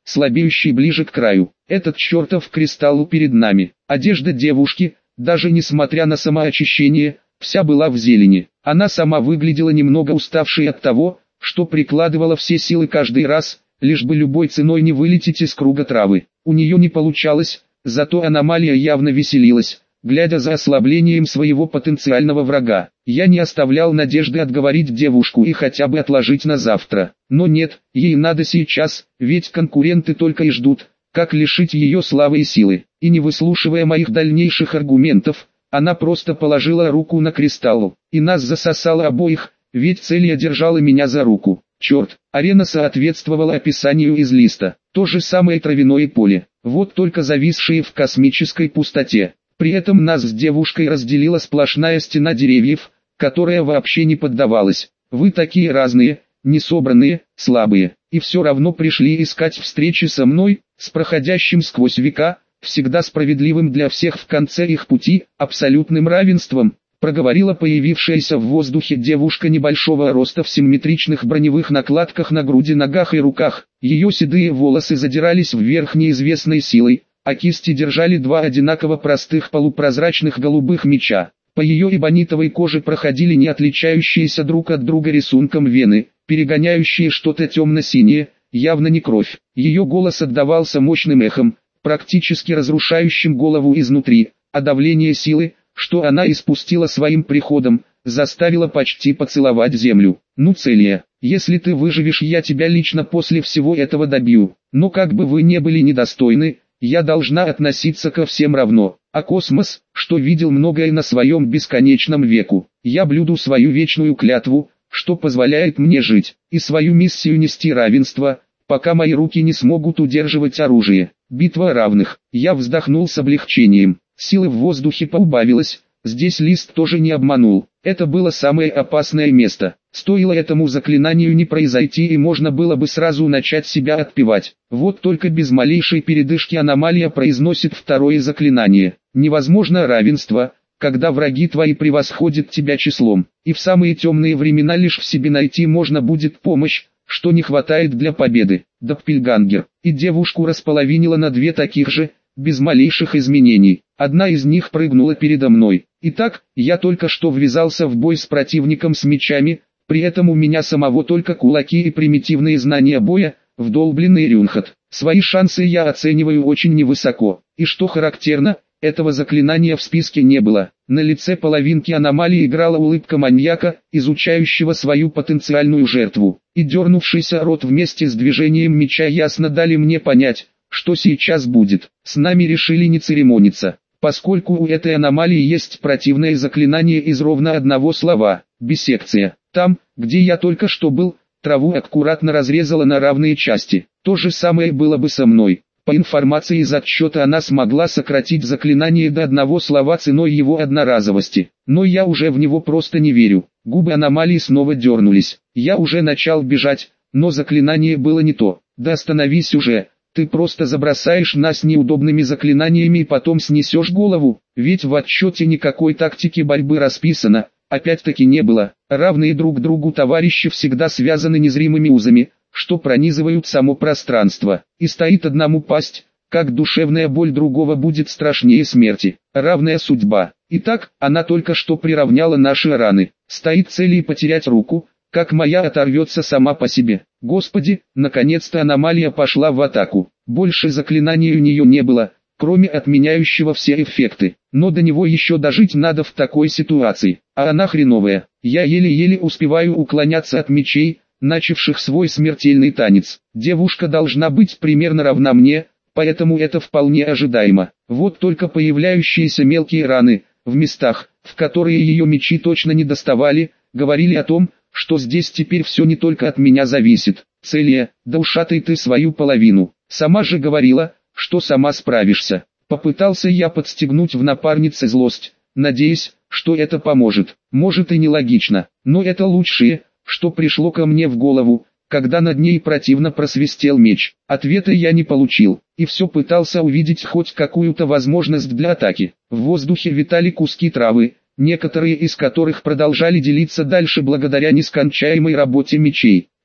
слабеющий ближе к краю. Этот чертов кристалл перед нами. Одежда девушки, даже несмотря на самоочищение, вся была в зелени. Она сама выглядела немного уставшей от того, что прикладывала все силы каждый раз, лишь бы любой ценой не вылететь из круга травы. У нее не получалось, зато аномалия явно веселилась, глядя за ослаблением своего потенциального врага. Я не оставлял надежды отговорить девушку и хотя бы отложить на завтра. Но нет, ей надо сейчас, ведь конкуренты только и ждут, как лишить ее славы и силы. И не выслушивая моих дальнейших аргументов, она просто положила руку на кристалл, и нас засосало обоих, ведь Целия держала меня за руку. Черт, арена соответствовала описанию из листа. То же самое травяное поле, вот только зависшее в космической пустоте. При этом нас с девушкой разделила сплошная стена деревьев, которая вообще не поддавалась. Вы такие разные, несобранные, слабые, и все равно пришли искать встречи со мной, с проходящим сквозь века, всегда справедливым для всех в конце их пути, абсолютным равенством, проговорила появившаяся в воздухе девушка небольшого роста в симметричных броневых накладках на груди, ногах и руках. Ее седые волосы задирались вверх неизвестной силой, а кисти держали два одинаково простых полупрозрачных голубых меча. По ее эбонитовой коже проходили не отличающиеся друг от друга рисунком вены, перегоняющие что-то темно-синее, явно не кровь. Ее голос отдавался мощным эхом, практически разрушающим голову изнутри, а давление силы, что она испустила своим приходом, заставило почти поцеловать землю. Ну, Целия, если ты выживешь, я тебя лично после всего этого добью. Но как бы вы не были недостойны, я должна относиться ко всем равно. А космос, что видел многое на своем бесконечном веку, я блюду свою вечную клятву, что позволяет мне жить, и свою миссию нести равенство, пока мои руки не смогут удерживать оружие. Битва равных. Я вздохнул с облегчением. Силы в воздухе поубавилось, здесь лист тоже не обманул. Это было самое опасное место. Стоило этому заклинанию не произойти, и можно было бы сразу начать себя отпевать. Вот только без малейшей передышки аномалия произносит второе заклинание. Невозможно равенство, когда враги твои превосходят тебя числом. И в самые темные времена лишь в себе найти можно будет помощь, что не хватает для победы. Доппельгангер. И девушку располовинила на две таких же, без малейших изменений. Одна из них прыгнула передо мной. Итак, я только что ввязался в бой с противником с мечами, при этом у меня самого только кулаки и примитивные знания боя, вдолбленный рюнхот. Свои шансы я оцениваю очень невысоко. И что характерно, этого заклинания в списке не было. На лице половинки аномалии играла улыбка маньяка, изучающего свою потенциальную жертву. И дернувшийся рот вместе с движением меча ясно дали мне понять, что сейчас будет. С нами решили не церемониться, поскольку у этой аномалии есть противное заклинание из ровно одного слова – биссекция. Там, где я только что был, траву аккуратно разрезала на равные части. То же самое было бы со мной. По информации из отчета, она смогла сократить заклинание до одного слова ценой его одноразовости. Но я уже в него просто не верю. Губы аномалии снова дернулись. Я уже начал бежать, но заклинание было не то. Да остановись уже. Ты просто забросаешь нас неудобными заклинаниями и потом снесешь голову, ведь в отчете никакой тактики борьбы расписано, опять-таки не было. Равные друг другу товарищи всегда связаны незримыми узами, что пронизывают само пространство, и стоит одному пасть, как душевная боль другого будет страшнее смерти. Равная судьба. Итак, она только что приравняла наши раны. Стоит целью потерять руку, как моя оторвется сама по себе. Господи, наконец-то аномалия пошла в атаку. Больше заклинаний у нее не было, кроме отменяющего все эффекты. Но до него еще дожить надо в такой ситуации. А она хреновая. Я еле-еле успеваю уклоняться от мечей, начавших свой смертельный танец. Девушка должна быть примерно равна мне, поэтому это вполне ожидаемо. Вот только появляющиеся мелкие раны, в местах, в которые ее мечи точно не доставали, говорили о том, что здесь теперь все не только от меня зависит. Целия, да ушатай ты свою половину. Сама же говорила, что сама справишься. Попытался я подстегнуть в напарнице злость, надеясь, что это поможет. Может и нелогично, но это лучшее, что пришло ко мне в голову, когда над ней противно просвистел меч. Ответа я не получил, и все пытался увидеть хоть какую-то возможность для атаки. В воздухе витали куски травы, некоторые из которых продолжали делиться дальше благодаря нескончаемой работе мечей.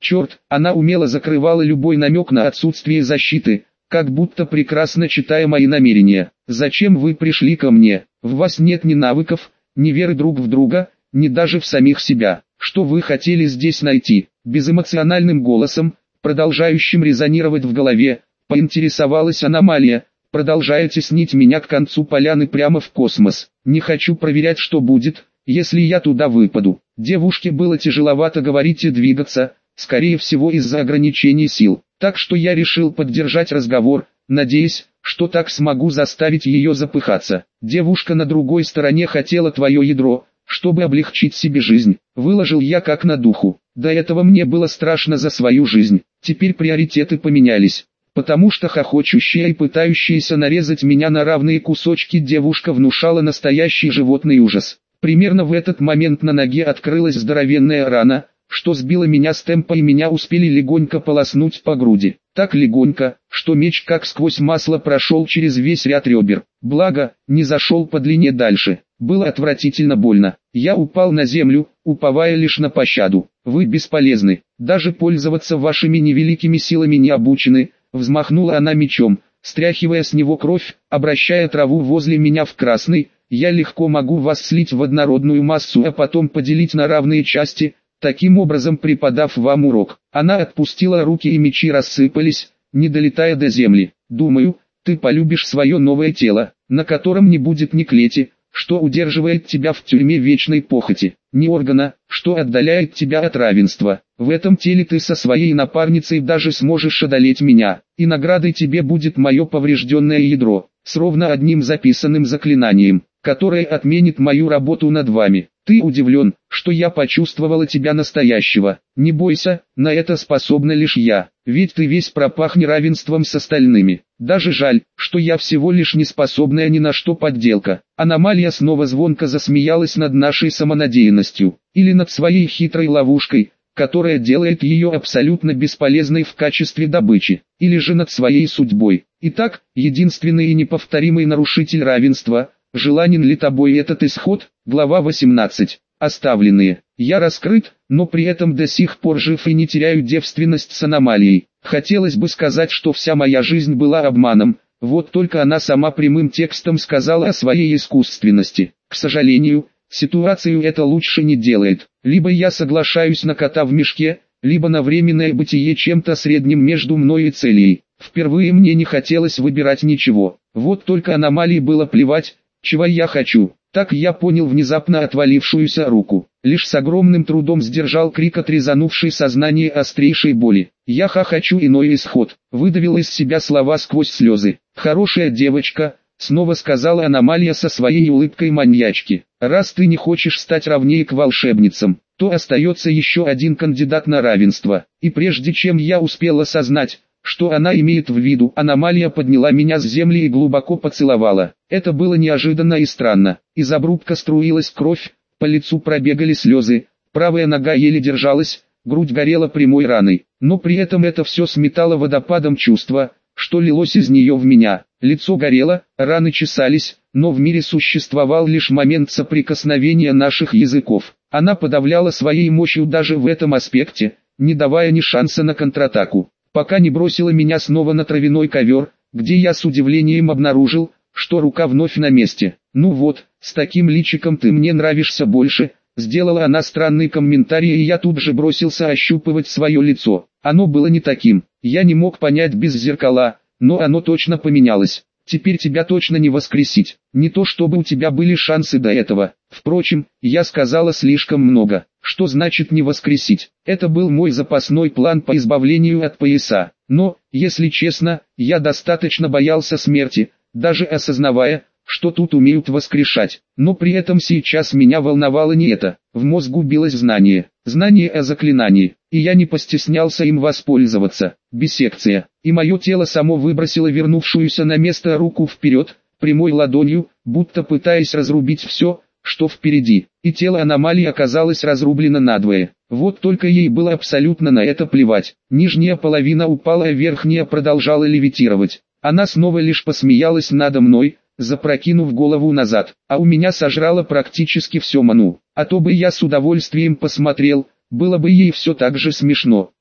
Черт, она умело закрывала любой намек на отсутствие защиты, как будто прекрасно читая мои намерения. «Зачем вы пришли ко мне? В вас нет ни навыков, ни веры друг в друга, ни даже в самих себя. Что вы хотели здесь найти?» Безэмоциональным голосом, продолжающим резонировать в голове, поинтересовалась Аномалия, продолжая теснить меня к концу поляны прямо в космос. «Не хочу проверять, что будет, если я туда выпаду». Девушке было тяжеловато говорить и двигаться, скорее всего из-за ограничений сил. Так что я решил поддержать разговор, надеясь, что так смогу заставить ее запыхаться. «Девушка на другой стороне хотела твое ядро, чтобы облегчить себе жизнь», — выложил я как на духу. До этого мне было страшно за свою жизнь, теперь приоритеты поменялись. Потому что хохочущая и пытающаяся нарезать меня на равные кусочки девушка внушала настоящий животный ужас. Примерно в этот момент на ноге открылась здоровенная рана, что сбило меня с темпа и меня успели легонько полоснуть по груди. Так легонько, что меч как сквозь масло прошел через весь ряд ребер. Благо, не зашел по длине дальше. Было отвратительно больно. Я упал на землю, уповая лишь на пощаду. «Вы бесполезны, даже пользоваться вашими невеликими силами не обучены», — взмахнула она мечом, стряхивая с него кровь, обращая траву возле меня в красный. «Я легко могу вас слить в однородную массу, а потом поделить на равные части, таким образом преподав вам урок». Она отпустила руки и мечи рассыпались, не долетая до земли. «Думаю, ты полюбишь свое новое тело, на котором не будет ни клети, что удерживает тебя в тюрьме вечной похоти, ни органа, что отдаляет тебя от равенства. В этом теле ты со своей напарницей даже сможешь одолеть меня, и наградой тебе будет мое поврежденное ядро, с ровно одним записанным заклинанием, которое отменит мою работу над вами. Ты удивлен, что я почувствовала тебя настоящего. Не бойся, на это способна лишь я, ведь ты весь пропах неравенством с остальными. Даже жаль, что я всего лишь неспособная ни на что подделка». Аномалия снова звонко засмеялась над нашей самонадеянностью, или над своей хитрой ловушкой, которая делает ее абсолютно бесполезной в качестве добычи, или же над своей судьбой. Итак, единственный и неповторимый нарушитель равенства, желанен ли тобой этот исход? Глава восемнадцать. Оставленные. Я раскрыт, но при этом до сих пор жив и не теряю девственность с Аномалией. Хотелось бы сказать, что вся моя жизнь была обманом, вот только она сама прямым текстом сказала о своей искусственности. К сожалению, ситуацию это лучше не делает. Либо я соглашаюсь на кота в мешке, либо на временное бытие чем-то средним между мной и Целией. Впервые мне не хотелось выбирать ничего. Вот только Аномалии было плевать, чего я хочу. Так я понял внезапно отвалившуюся руку. Лишь с огромным трудом сдержал крик от резанувшей сознание острейшей боли. «Я хочу иной исход», выдавил из себя слова сквозь слезы. «Хорошая девочка», снова сказала Аномалия со своей улыбкой маньячки. «Раз ты не хочешь стать равнее к волшебницам, то остается еще один кандидат на равенство». И прежде чем я успел осознать, что она имеет в виду, Аномалия подняла меня с земли и глубоко поцеловала. Это было неожиданно и странно. Из обрубка струилась кровь, по лицу пробегали слезы, правая нога еле держалась, грудь горела прямой раной. Но при этом это все сметало водопадом чувства, что лилось из нее в меня. Лицо горело, раны чесались, но в мире существовал лишь момент соприкосновения наших языков. Она подавляла своей мощью даже в этом аспекте, не давая ни шанса на контратаку. Пока не бросила меня снова на травяной ковер, где я с удивлением обнаружил, что рука вновь на месте. «Ну вот, с таким личиком ты мне нравишься больше», сделала она странный комментарий, и я тут же бросился ощупывать свое лицо. Оно было не таким, я не мог понять без зеркала, но оно точно поменялось. «Теперь тебя точно не воскресить, не то чтобы у тебя были шансы до этого». Впрочем, я сказала слишком много. Что значит не воскресить? Это был мой запасной план по избавлению от пояса. Но, если честно, я достаточно боялся смерти, даже осознавая, что тут умеют воскрешать. Но при этом сейчас меня волновало не это. В мозгу билось знание. Знание о заклинании. И я не постеснялся им воспользоваться. Биссекция. И мое тело само выбросило вернувшуюся на место руку вперед, прямой ладонью, будто пытаясь разрубить все, что впереди. И тело Аномалии оказалось разрублено надвое. Вот только ей было абсолютно на это плевать. Нижняя половина упала, а верхняя продолжала левитировать. Она снова лишь посмеялась надо мной, запрокинув голову назад, а у меня сожрало практически все ману. А то бы я с удовольствием посмотрел, было бы ей все так же смешно.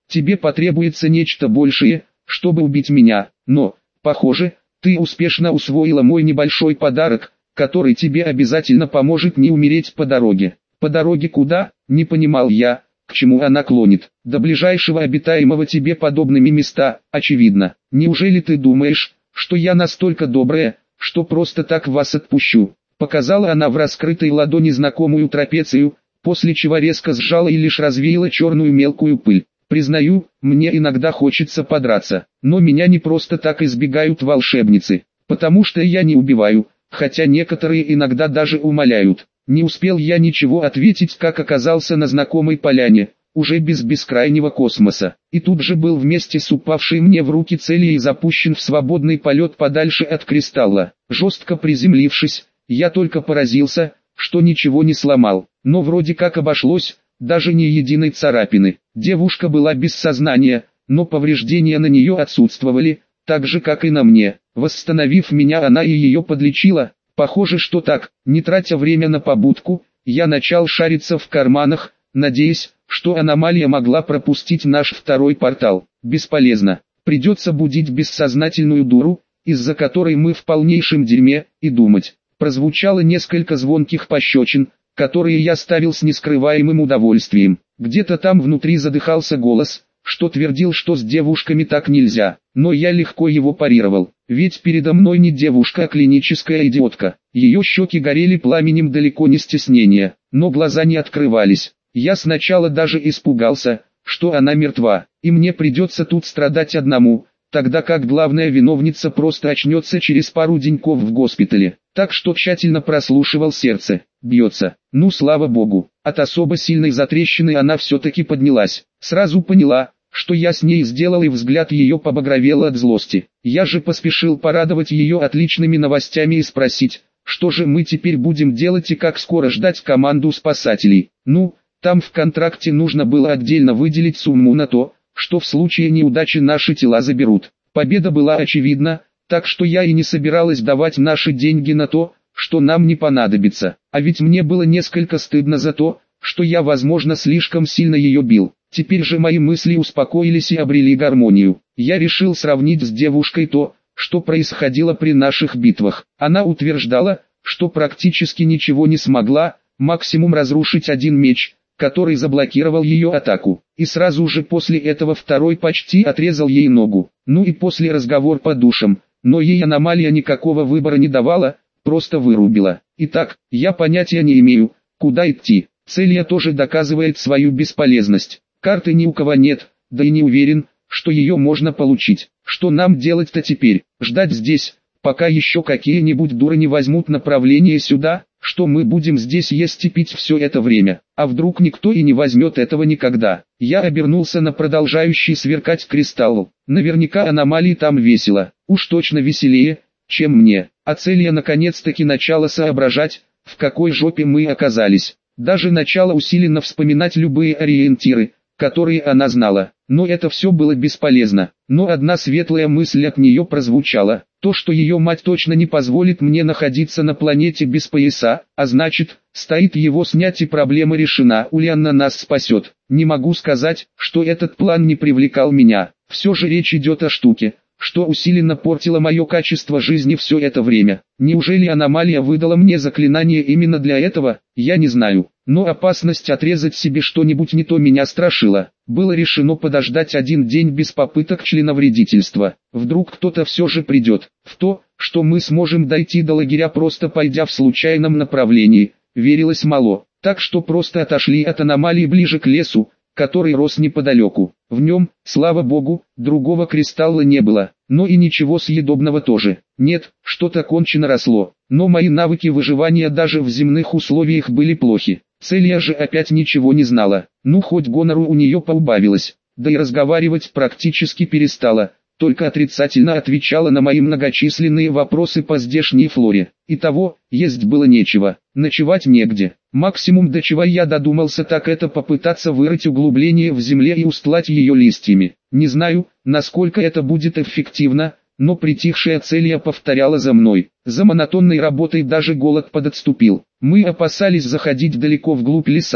тебе потребуется нечто большее, чтобы убить меня, но, похоже, ты успешно усвоила мой небольшой подарок, который тебе обязательно поможет не умереть по дороге. По дороге куда? Не понимал я, к чему она клонит. До ближайшего обитаемого тебе подобными места, очевидно. Неужели ты думаешь, что я настолько добрая, что просто так вас отпущу? Показала она в раскрытой ладони знакомую трапецию, после чего резко сжала и лишь развеяла черную мелкую пыль. Признаю, мне иногда хочется подраться, но меня не просто так избегают волшебницы, потому что я не убиваю, хотя некоторые иногда даже умоляют. Не успел я ничего ответить, как оказался на знакомой поляне, уже без бескрайнего космоса, и тут же был вместе с упавшей мне в руки целью и запущен в свободный полет подальше от кристалла. Жестко приземлившись, я только поразился, что ничего не сломал, но вроде как обошлось, даже ни единой царапины. Девушка была без сознания, но повреждения на нее отсутствовали, так же как и на мне. Восстановив меня, она и ее подлечила. Похоже, что так, не тратя время на побудку, я начал шариться в карманах, надеясь, что аномалия могла пропустить наш второй портал. Бесполезно, придется будить бессознательную дуру, из-за которой мы в полнейшем дерьме, и думать. Прозвучало несколько звонких пощечин, которые я ставил с нескрываемым удовольствием. Где-то там внутри задыхался голос, что твердил, что с девушками так нельзя, но я легко его парировал, ведь передо мной не девушка, а клиническая идиотка. Ее щеки горели пламенем далеко не стеснения, но глаза не открывались. Я сначала даже испугался, что она мертва, и мне придется тут страдать одному, тогда как главная виновница просто очнется через пару деньков в госпитале. Так что тщательно прослушивал сердце. Бьется. Ну, слава богу. От особо сильной затрещины она все-таки поднялась. Сразу поняла, что я с ней сделал, и взгляд ее побагровел от злости. Я же поспешил порадовать ее отличными новостями и спросить, что же мы теперь будем делать и как скоро ждать команду спасателей. Ну, там в контракте нужно было отдельно выделить сумму на то, что в случае неудачи наши тела заберут. Победа была очевидна, так что я и не собиралась давать наши деньги на то, что нам не понадобится. А ведь мне было несколько стыдно за то, что я, возможно, слишком сильно ее бил. Теперь же мои мысли успокоились и обрели гармонию. Я решил сравнить с девушкой то, что происходило при наших битвах. Она утверждала, что практически ничего не смогла, максимум разрушить один меч, который заблокировал ее атаку, и сразу же после этого второй почти отрезал ей ногу. Ну и после разговор по душам, но ей аномалия никакого выбора не давала, просто вырубила. Итак, я понятия не имею, куда идти. Целья тоже доказывает свою бесполезность. Карты ни у кого нет, да и не уверен, что ее можно получить. Что нам делать-то теперь? Ждать здесь, пока еще какие-нибудь дуры не возьмут направление сюда? Что мы будем здесь есть и пить все это время? А вдруг никто и не возьмет этого никогда? Я обернулся на продолжающий сверкать кристалл. Наверняка аномалии там весело. Уж точно веселее, чем мне. А Целья наконец-таки начала соображать, в какой жопе мы оказались. Даже начала усиленно вспоминать любые ориентиры, которые она знала. Но это все было бесполезно. Но одна светлая мысль от нее прозвучала. То, что ее мать точно не позволит мне находиться на планете без пояса, а значит, стоит его снять и проблема решена. Ульяна нас спасет. Не могу сказать, что этот план не привлекал меня. Все же речь идет о штуке, что усиленно портило мое качество жизни все это время. Неужели аномалия выдала мне заклинание именно для этого? Я не знаю. Но опасность отрезать себе что-нибудь не то меня страшила. Было решено подождать один день без попыток членовредительства. Вдруг кто-то все же придет. В то, что мы сможем дойти до лагеря, просто пойдя в случайном направлении, верилось мало. Так что просто отошли от аномалии ближе к лесу, который рос неподалеку. В нем, слава богу, другого кристалла не было, но и ничего съедобного тоже. Нет, что-то кончено росло, но мои навыки выживания даже в земных условиях были плохи. Целья же опять ничего не знала, ну хоть гонору у нее поубавилось, да и разговаривать практически перестала, только отрицательно отвечала на мои многочисленные вопросы по здешней флоре. Итого, есть было нечего, ночевать негде. Максимум, до чего я додумался, так это попытаться вырыть углубление в земле и устлать ее листьями. Не знаю, насколько это будет эффективно, но притихшая Целья повторяла за мной. За монотонной работой даже голод подотступил. Мы опасались заходить далеко вглубь леса,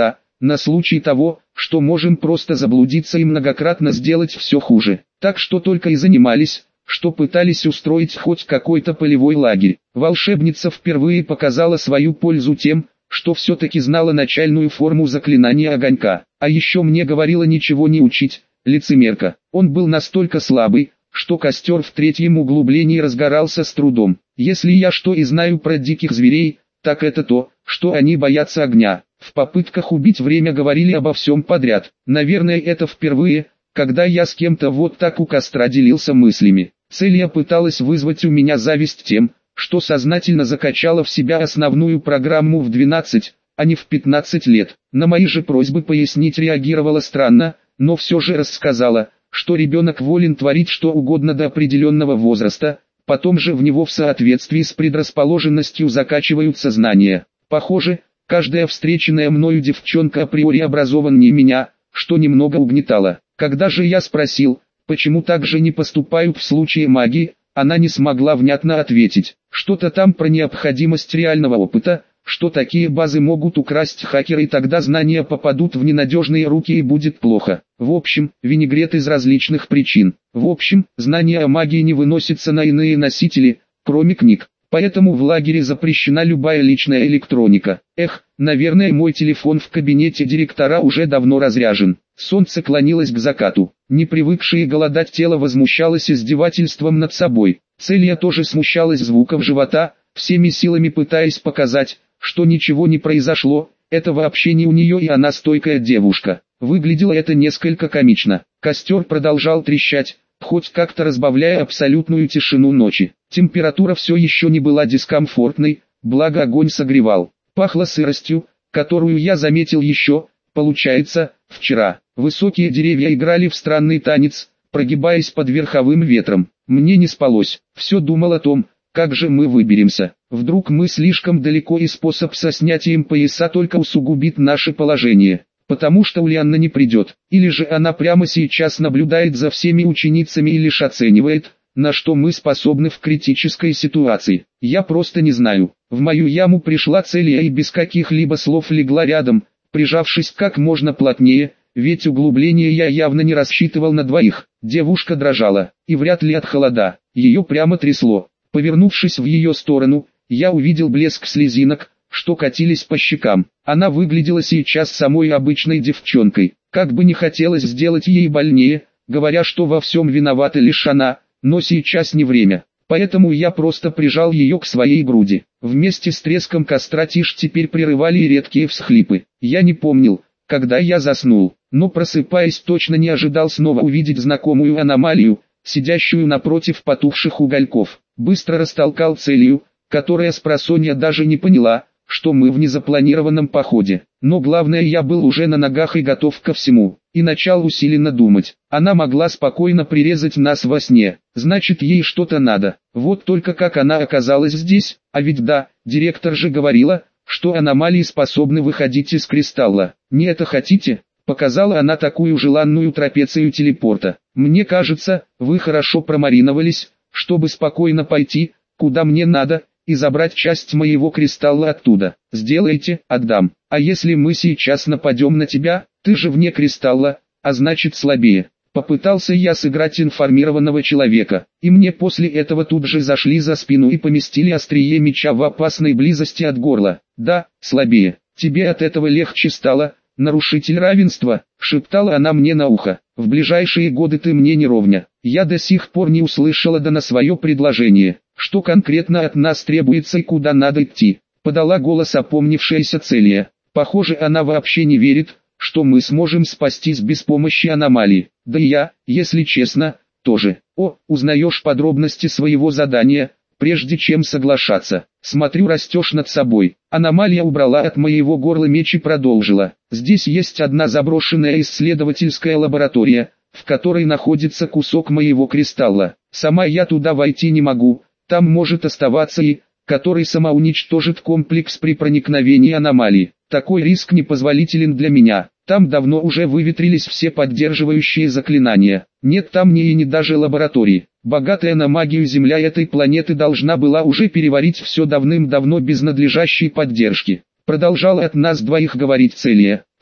на случай того, что можем просто заблудиться и многократно сделать все хуже. Так что только и занимались, что пытались устроить хоть какой-то полевой лагерь. Волшебница впервые показала свою пользу тем, что все-таки знала начальную форму заклинания огонька. А еще мне говорила ничего не учить, лицемерка. Он был настолько слабый, что костер в третьем углублении разгорался с трудом. Если я что и знаю про диких зверей, так это то, что они боятся огня. В попытках убить время говорили обо всем подряд. Наверное, это впервые, когда я с кем-то вот так у костра делился мыслями. Целья пыталась вызвать у меня зависть тем, что сознательно закачала в себя основную программу в двенадцать, а не в пятнадцать лет. На мои же просьбы пояснить реагировала странно, но все же рассказала, что ребенок волен творить что угодно до определенного возраста, потом же в него в соответствии с предрасположенностью закачиваются знания. Похоже, каждая встреченная мною девчонка априори образованнее меня, что немного угнетало. Когда же я спросил, почему так же не поступают в случае магии, она не смогла внятно ответить. Что-то там про необходимость реального опыта, что такие базы могут украсть хакеры, и тогда знания попадут в ненадежные руки и будет плохо. В общем, винегрет из различных причин. В общем, знания о магии не выносятся на иные носители, кроме книг. Поэтому в лагере запрещена любая личная электроника. Эх, наверное, мой телефон в кабинете директора уже давно разряжен. Солнце клонилось к закату. Не привыкшее голодать тело возмущалось издевательством над собой. Целья тоже смущалась звуков живота, всеми силами пытаясь показать, что ничего не произошло, это вообще не у нее и она стойкая девушка. Выглядело это несколько комично. Костер продолжал трещать, хоть как-то разбавляя абсолютную тишину ночи. Температура все еще не была дискомфортной, благо огонь согревал. Пахло сыростью, которую я заметил еще, получается, вчера. Высокие деревья играли в странный танец, прогибаясь под верховым ветром. Мне не спалось, все думал о том, как же мы выберемся. Вдруг мы слишком далеко и способ со снятием пояса только усугубит наше положение. Потому что Ульяна не придет, или же она прямо сейчас наблюдает за всеми ученицами и лишь оценивает, на что мы способны в критической ситуации. Я просто не знаю. В мою яму пришла Целья и без каких-либо слов легла рядом, прижавшись как можно плотнее, ведь углубление я явно не рассчитывал на двоих. Девушка дрожала, и вряд ли от холода, ее прямо трясло. Повернувшись в ее сторону, я увидел блеск слезинок, что катились по щекам. Она выглядела сейчас самой обычной девчонкой. Как бы не хотелось сделать ей больнее, говоря, что во всем виновата лишь она, но сейчас не время. Поэтому я просто прижал ее к своей груди. Вместе с треском костра тишь теперь прерывали и редкие всхлипы. Я не помнил, когда я заснул, но просыпаясь точно не ожидал снова увидеть знакомую аномалию, сидящую напротив потухших угольков. Быстро растолкал Целью, которая спросонья даже не поняла, что мы в незапланированном походе. Но главное, я был уже на ногах и готов ко всему, и начал усиленно думать. Она могла спокойно прирезать нас во сне, значит ей что-то надо. Вот только как она оказалась здесь, а ведь да, директор же говорила, что аномалии способны выходить из кристалла. Не это хотите? Показала она такую желанную трапецию телепорта. Мне кажется, вы хорошо промариновались, чтобы спокойно пойти, куда мне надо, и забрать часть моего кристалла оттуда. Сделайте, отдам. А если мы сейчас нападем на тебя, ты же вне кристалла, а значит слабее. Попытался я сыграть информированного человека, и мне после этого тут же зашли за спину и поместили острие меча в опасной близости от горла. Да, слабее. Тебе от этого легче стало, нарушитель равенства, шептала она мне на ухо. В ближайшие годы ты мне не ровня. Я до сих пор не услышала да на свое предложение. Что конкретно от нас требуется и куда надо идти? Подала голос опомнившаяся Целья. Похоже, она вообще не верит, что мы сможем спастись без помощи аномалии. Да и я, если честно, тоже. О, узнаешь подробности своего задания, прежде чем соглашаться. Смотрю, растешь над собой. Аномалия убрала от моего горла меч и продолжила. Здесь есть одна заброшенная исследовательская лаборатория, в которой находится кусок моего кристалла. Сама я туда войти не могу. Там может оставаться и, который самоуничтожит комплекс при проникновении аномалии. Такой риск непозволителен для меня. Там давно уже выветрились все поддерживающие заклинания. Нет там ни и ни даже лаборатории. Богатая на магию Земля этой планеты должна была уже переварить все давным-давно без надлежащей поддержки. Продолжала от нас двоих говорить Целья.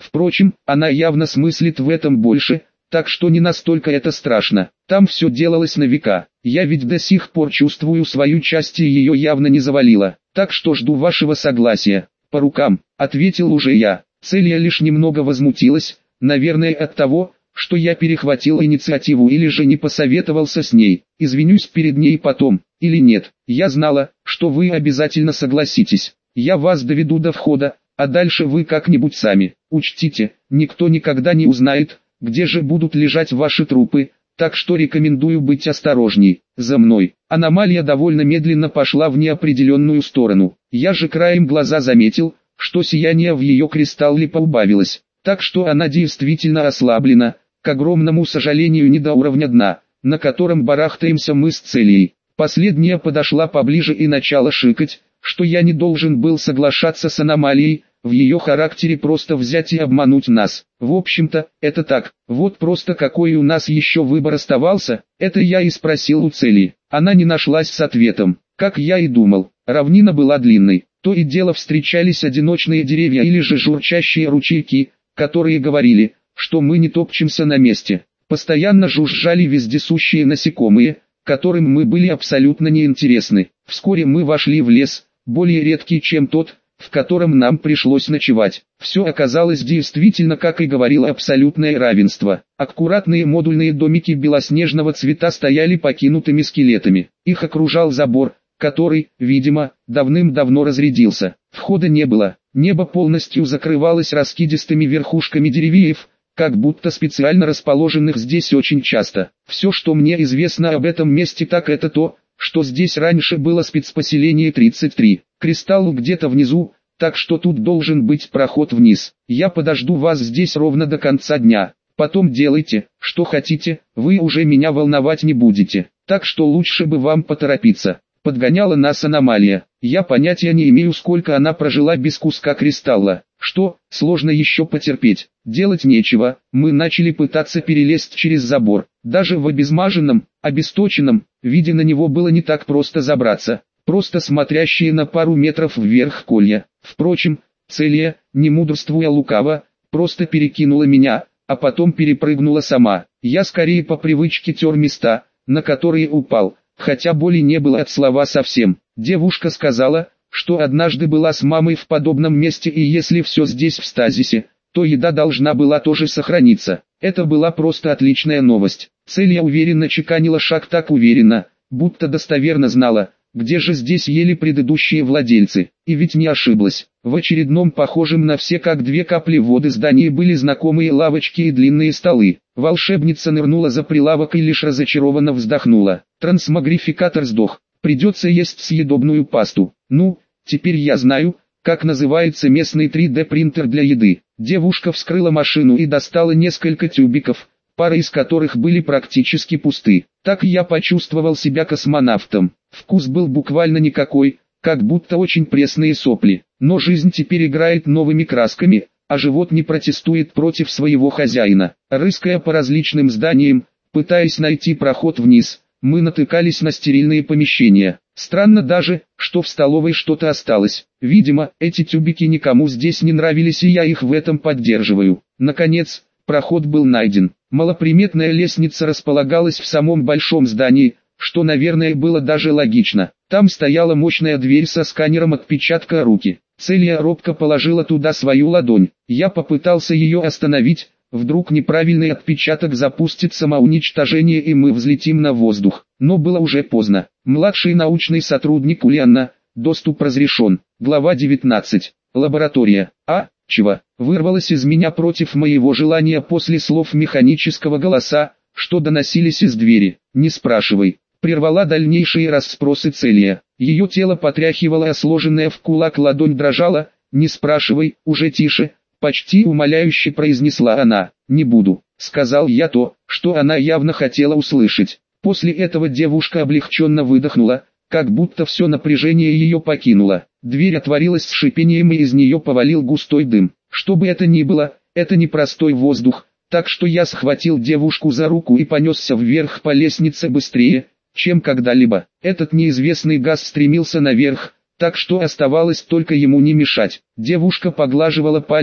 Впрочем, она явно смыслит в этом больше, так что не настолько это страшно. Там все делалось на века. Я ведь до сих пор чувствую свою часть и ее явно не завалило. Так что жду вашего согласия. По рукам, ответил уже я. Целия лишь немного возмутилась, наверное от того, что я перехватил инициативу или же не посоветовался с ней. Извинюсь перед ней потом, или нет. Я знала, что вы обязательно согласитесь. Я вас доведу до входа, а дальше вы как-нибудь сами. Учтите, никто никогда не узнает, где же будут лежать ваши трупы, так что рекомендую быть осторожней. За мной. Аномалия довольно медленно пошла в неопределенную сторону. Я же краем глаза заметил, что сияние в ее кристалле поубавилось, так что она действительно ослаблена, к огромному сожалению не до уровня дна, на котором барахтаемся мы с Целией. Последняя подошла поближе и начала шикать, что я не должен был соглашаться с аномалией, в ее характере просто взять и обмануть нас. В общем-то, это так, вот просто какой у нас еще выбор оставался, это я и спросил у Целии. Она не нашлась с ответом, как я и думал, равнина была длинной, то и дело встречались одиночные деревья или же журчащие ручейки, которые говорили, что мы не топчемся на месте. Постоянно жужжали вездесущие насекомые, которым мы были абсолютно неинтересны. Вскоре мы вошли в лес, более редкий, чем тот, в котором нам пришлось ночевать. Все оказалось действительно, как и говорило, абсолютное равенство. Аккуратные модульные домики белоснежного цвета стояли покинутыми скелетами. Их окружал забор, который, видимо, давным-давно разрядился. Входа не было. Небо полностью закрывалось раскидистыми верхушками деревьев, как будто специально расположенных здесь очень часто. Все, что мне известно об этом месте, так это то, что здесь раньше было спецпоселение тридцать три. Кристалл где-то внизу, так что тут должен быть проход вниз. Я подожду вас здесь ровно до конца дня. Потом делайте, что хотите, вы уже меня волновать не будете. Так что лучше бы вам поторопиться. Подгоняла нас аномалия. Я понятия не имею, сколько она прожила без куска кристалла. Что, сложно еще потерпеть. Делать нечего, мы начали пытаться перелезть через забор. Даже в обезмаженном, обесточенном виде на него было не так просто забраться. Просто смотрящие на пару метров вверх колья. Впрочем, Целия, не мудрствуя лукаво, просто перекинула меня, а потом перепрыгнула сама. Я скорее по привычке тер места, на которые упал, хотя боли не было от слова совсем. Девушка сказала, что однажды была с мамой в подобном месте, и если все здесь в стазисе, то еда должна была тоже сохраниться. Это была просто отличная новость. Целия уверенно чеканила шаг, так уверенно, будто достоверно знала, где же здесь ели предыдущие владельцы. И ведь не ошиблась. В очередном похожем на все как две капли воды здании были знакомые лавочки и длинные столы. Волшебница нырнула за прилавок и лишь разочарованно вздохнула. Трансмагрификатор сдох. Придется есть съедобную пасту. Ну, теперь я знаю, как называется местный три дэ принтер для еды. Девушка вскрыла машину и достала несколько тюбиков, пара из которых были практически пусты. Так я почувствовал себя космонавтом. Вкус был буквально никакой, как будто очень пресные сопли. Но жизнь теперь играет новыми красками, а живот не протестует против своего хозяина. Рыская по различным зданиям, пытаясь найти проход вниз, мы натыкались на стерильные помещения. Странно даже, что в столовой что-то осталось. Видимо, эти тюбики никому здесь не нравились, и я их в этом поддерживаю. Наконец, проход был найден. Малоприметная лестница располагалась в самом большом здании, что, наверное, было даже логично. Там стояла мощная дверь со сканером отпечатка руки. Целия робко положила туда свою ладонь. Я попытался ее остановить. Вдруг неправильный отпечаток запустит самоуничтожение, и мы взлетим на воздух. Но было уже поздно. Младший научный сотрудник Ульяна, доступ разрешен. Глава девятнадцать. Лаборатория. А, чего? Вырвалось из меня против моего желания после слов механического голоса, что доносились из двери. Не спрашивай. Прервала дальнейшие расспросы Целия. Ее тело потряхивало, а сложенная в кулак ладонь дрожала. Не спрашивай, уже тише. Почти умоляюще произнесла она. «Не буду», — сказал я то, что она явно хотела услышать. После этого девушка облегченно выдохнула, как будто все напряжение ее покинуло. Дверь отворилась с шипением, и из нее повалил густой дым. Что бы это ни было, это не простой воздух, так что я схватил девушку за руку и понесся вверх по лестнице быстрее, чем когда-либо. Этот неизвестный газ стремился наверх, так что оставалось только ему не мешать. Девушка поглаживала палец,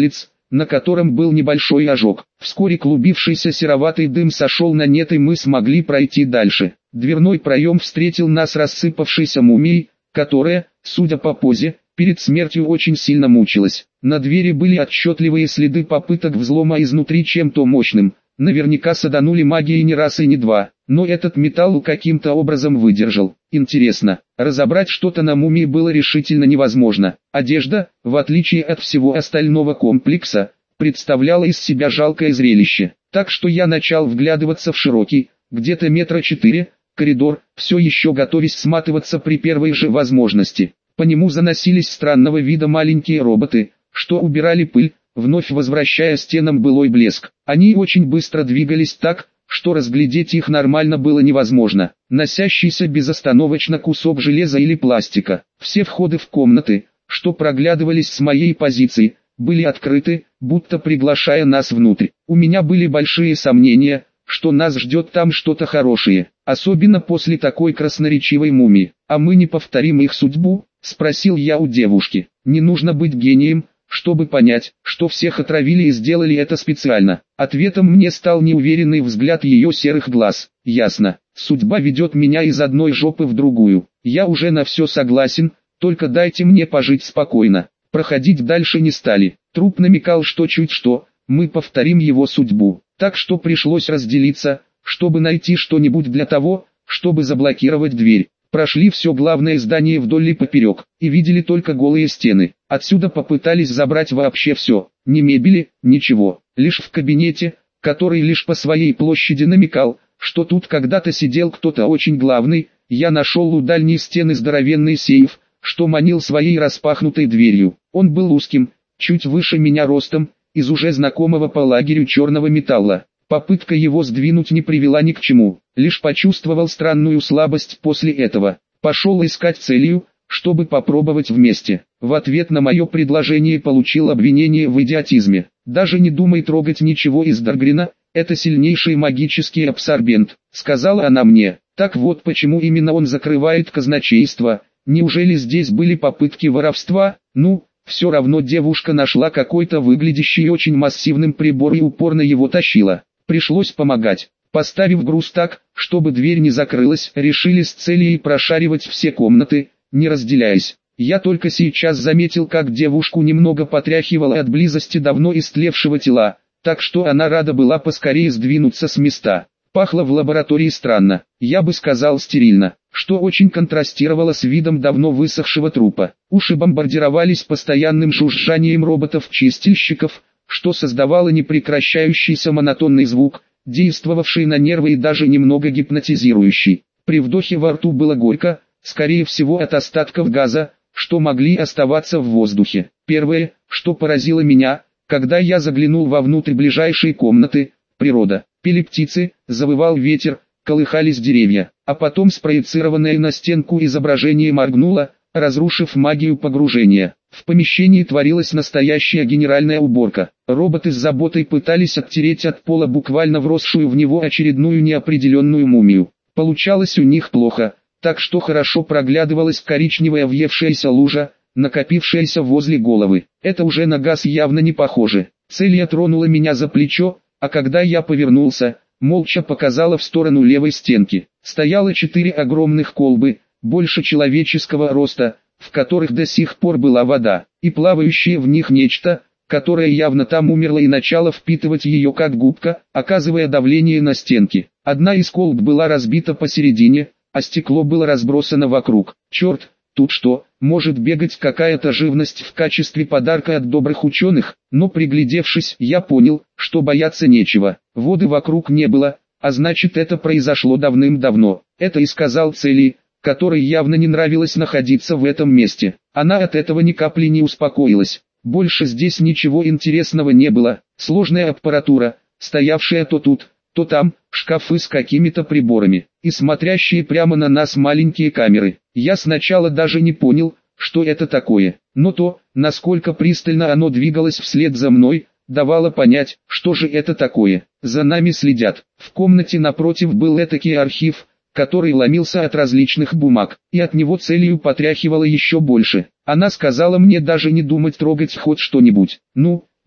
на котором был небольшой ожог. Вскоре клубившийся сероватый дым сошел на нет, и мы смогли пройти дальше. Дверной проем встретил нас рассыпавшейся мумией, которая, судя по позе, перед смертью очень сильно мучилась. На двери были отчетливые следы попыток взлома изнутри чем-то мощным. Наверняка саданули магией не раз и не два, но этот металл каким-то образом выдержал. Интересно, разобрать что-то на мумии было решительно невозможно. Одежда, в отличие от всего остального комплекса, представляла из себя жалкое зрелище. Так что я начал вглядываться в широкий, где-то метра четыре, коридор, все еще готовясь сматываться при первой же возможности. По нему заносились странного вида маленькие роботы, что убирали пыль, вновь возвращая стенам былой блеск. Они очень быстро двигались так, что разглядеть их нормально было невозможно. Носящийся безостановочно кусок железа или пластика. Все входы в комнаты, что проглядывались с моей позиции, были открыты, будто приглашая нас внутрь. У меня были большие сомнения, что нас ждет там что-то хорошее, особенно после такой красноречивой мумии. «А мы не повторим их судьбу?» – спросил я у девушки. Не нужно быть гением, чтобы понять, что всех отравили и сделали это специально. Ответом мне стал неуверенный взгляд ее серых глаз. Ясно, судьба ведет меня из одной жопы в другую. Я уже на все согласен, только дайте мне пожить спокойно. Проходить дальше не стали. Труп намекал, что чуть что, мы повторим его судьбу. Так что пришлось разделиться, чтобы найти что-нибудь для того, чтобы заблокировать дверь. Прошли все главное здание вдоль и поперек, и видели только голые стены. Отсюда попытались забрать вообще все, ни мебели, ничего. Лишь в кабинете, который лишь по своей площади намекал, что тут когда-то сидел кто-то очень главный, я нашел у дальней стены здоровенный сейф, что манил своей распахнутой дверью. Он был узким, чуть выше меня ростом, из уже знакомого по лагерю черного металла. Попытка его сдвинуть не привела ни к чему, лишь почувствовал странную слабость после этого. Пошел искать целью, чтобы попробовать вместе. В ответ на мое предложение получил обвинение в идиотизме. Даже не думай трогать ничего из Даргрина, это сильнейший магический абсорбент, сказала она мне. Так вот почему именно он закрывает казначейство. Неужели здесь были попытки воровства? Ну, все равно девушка нашла какой-то выглядящий очень массивным прибор и упорно его тащила. Пришлось помогать. Поставив груз так, чтобы дверь не закрылась, решили с целью прошаривать все комнаты, не разделяясь. Я только сейчас заметил, как девушку немного потряхивало от близости давно истлевшего тела, так что она рада была поскорее сдвинуться с места. Пахло в лаборатории странно, я бы сказал стерильно, что очень контрастировало с видом давно высохшего трупа. Уши бомбардировались постоянным жужжанием роботов-чистильщиков, что создавало непрекращающийся монотонный звук, действовавший на нервы и даже немного гипнотизирующий. При вдохе во рту было горько, скорее всего от остатков газа, что могли оставаться в воздухе. Первое, что поразило меня, когда я заглянул вовнутрь ближайшей комнаты, природа. Пели птицы, завывал ветер, колыхались деревья, а потом спроецированное на стенку изображение моргнуло, разрушив магию погружения. В помещении творилась настоящая генеральная уборка. Роботы с заботой пытались оттереть от пола буквально вросшую в него очередную неопределенную мумию. Получалось у них плохо, так что хорошо проглядывалась коричневая въевшаяся лужа, накопившаяся возле головы. Это уже на газ явно не похоже. Целья тронула меня за плечо, а когда я повернулся, молча показала в сторону левой стенки. Стояло четыре огромных колбы, больше человеческого роста, в которых до сих пор была вода, и плавающее в них нечто, которое явно там умерло и начало впитывать ее как губка, оказывая давление на стенки. Одна из колб была разбита посередине, а стекло было разбросано вокруг. Черт, тут что, может бегать какая-то живность в качестве подарка от добрых ученых? Но приглядевшись, я понял, что бояться нечего. Воды вокруг не было, а значит это произошло давным-давно. Это и сказал Цели, которой явно не нравилось находиться в этом месте. Она от этого ни капли не успокоилась. Больше здесь ничего интересного не было. Сложная аппаратура, стоявшая то тут, то там, шкафы с какими-то приборами, и смотрящие прямо на нас маленькие камеры. Я сначала даже не понял, что это такое, но то, насколько пристально оно двигалось вслед за мной, давало понять, что же это такое. За нами следят. В комнате напротив был этакий архив, который ломился от различных бумаг, и от него Целью потряхивало еще больше. Она сказала мне даже не думать трогать хоть что-нибудь. Ну,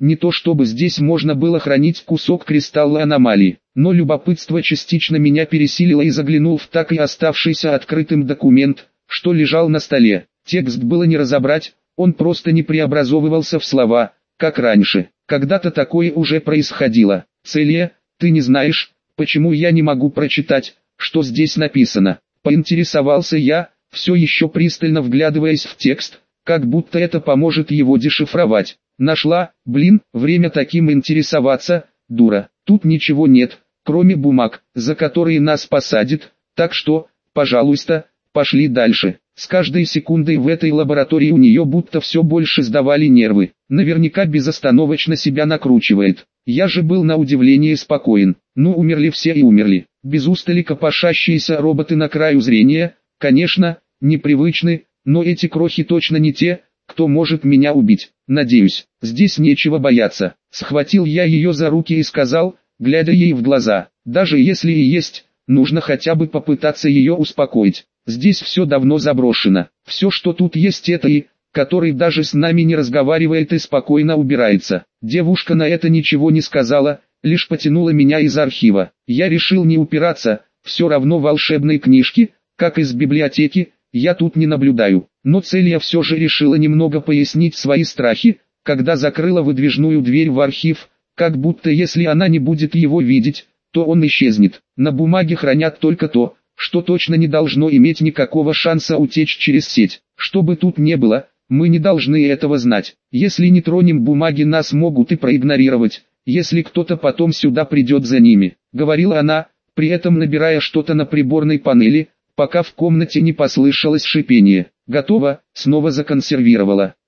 Не то чтобы здесь можно было хранить кусок кристалла аномалии, но любопытство частично меня пересилило и заглянул в так и оставшийся открытым документ, что лежал на столе. Текст было не разобрать, он просто не преобразовывался в слова, как раньше. Когда-то такое уже происходило. Целия, ты не знаешь, почему я не могу прочитать, что здесь написано? Поинтересовался я, все еще пристально вглядываясь в текст, как будто это поможет его дешифровать. Нашла, блин, время таким интересоваться, дура. Тут ничего нет, кроме бумаг, за которые нас посадят, так что, пожалуйста, пошли дальше. С каждой секундой в этой лаборатории у нее будто все больше сдавали нервы. Наверняка безостановочно себя накручивает. Я же был на удивление спокоен. Ну умерли все и умерли. Без устали копошащиеся роботы на краю зрения, конечно, непривычны, но эти крохи точно не те, кто может меня убить. Надеюсь, здесь нечего бояться. Схватил я ее за руки и сказал, глядя ей в глаза, даже если и есть, нужно хотя бы попытаться ее успокоить. Здесь все давно заброшено. Все, что тут есть, это и, который даже с нами не разговаривает и спокойно убирается. Девушка на это ничего не сказала, лишь потянула меня из архива. Я решил не упираться, все равно волшебной книжки, как из библиотеки, я тут не наблюдаю. Но Целия все же решила немного пояснить свои страхи, когда закрыла выдвижную дверь в архив, как будто если она не будет его видеть, то он исчезнет. На бумаге хранят только то, что точно не должно иметь никакого шанса утечь через сеть. Что бы тут ни было, мы не должны этого знать. Если не тронем бумаги, нас могут и проигнорировать, если кто-то потом сюда придет за ними, говорила она, при этом набирая что-то на приборной панели, пока в комнате не послышалось шипение. Готово, снова законсервировала.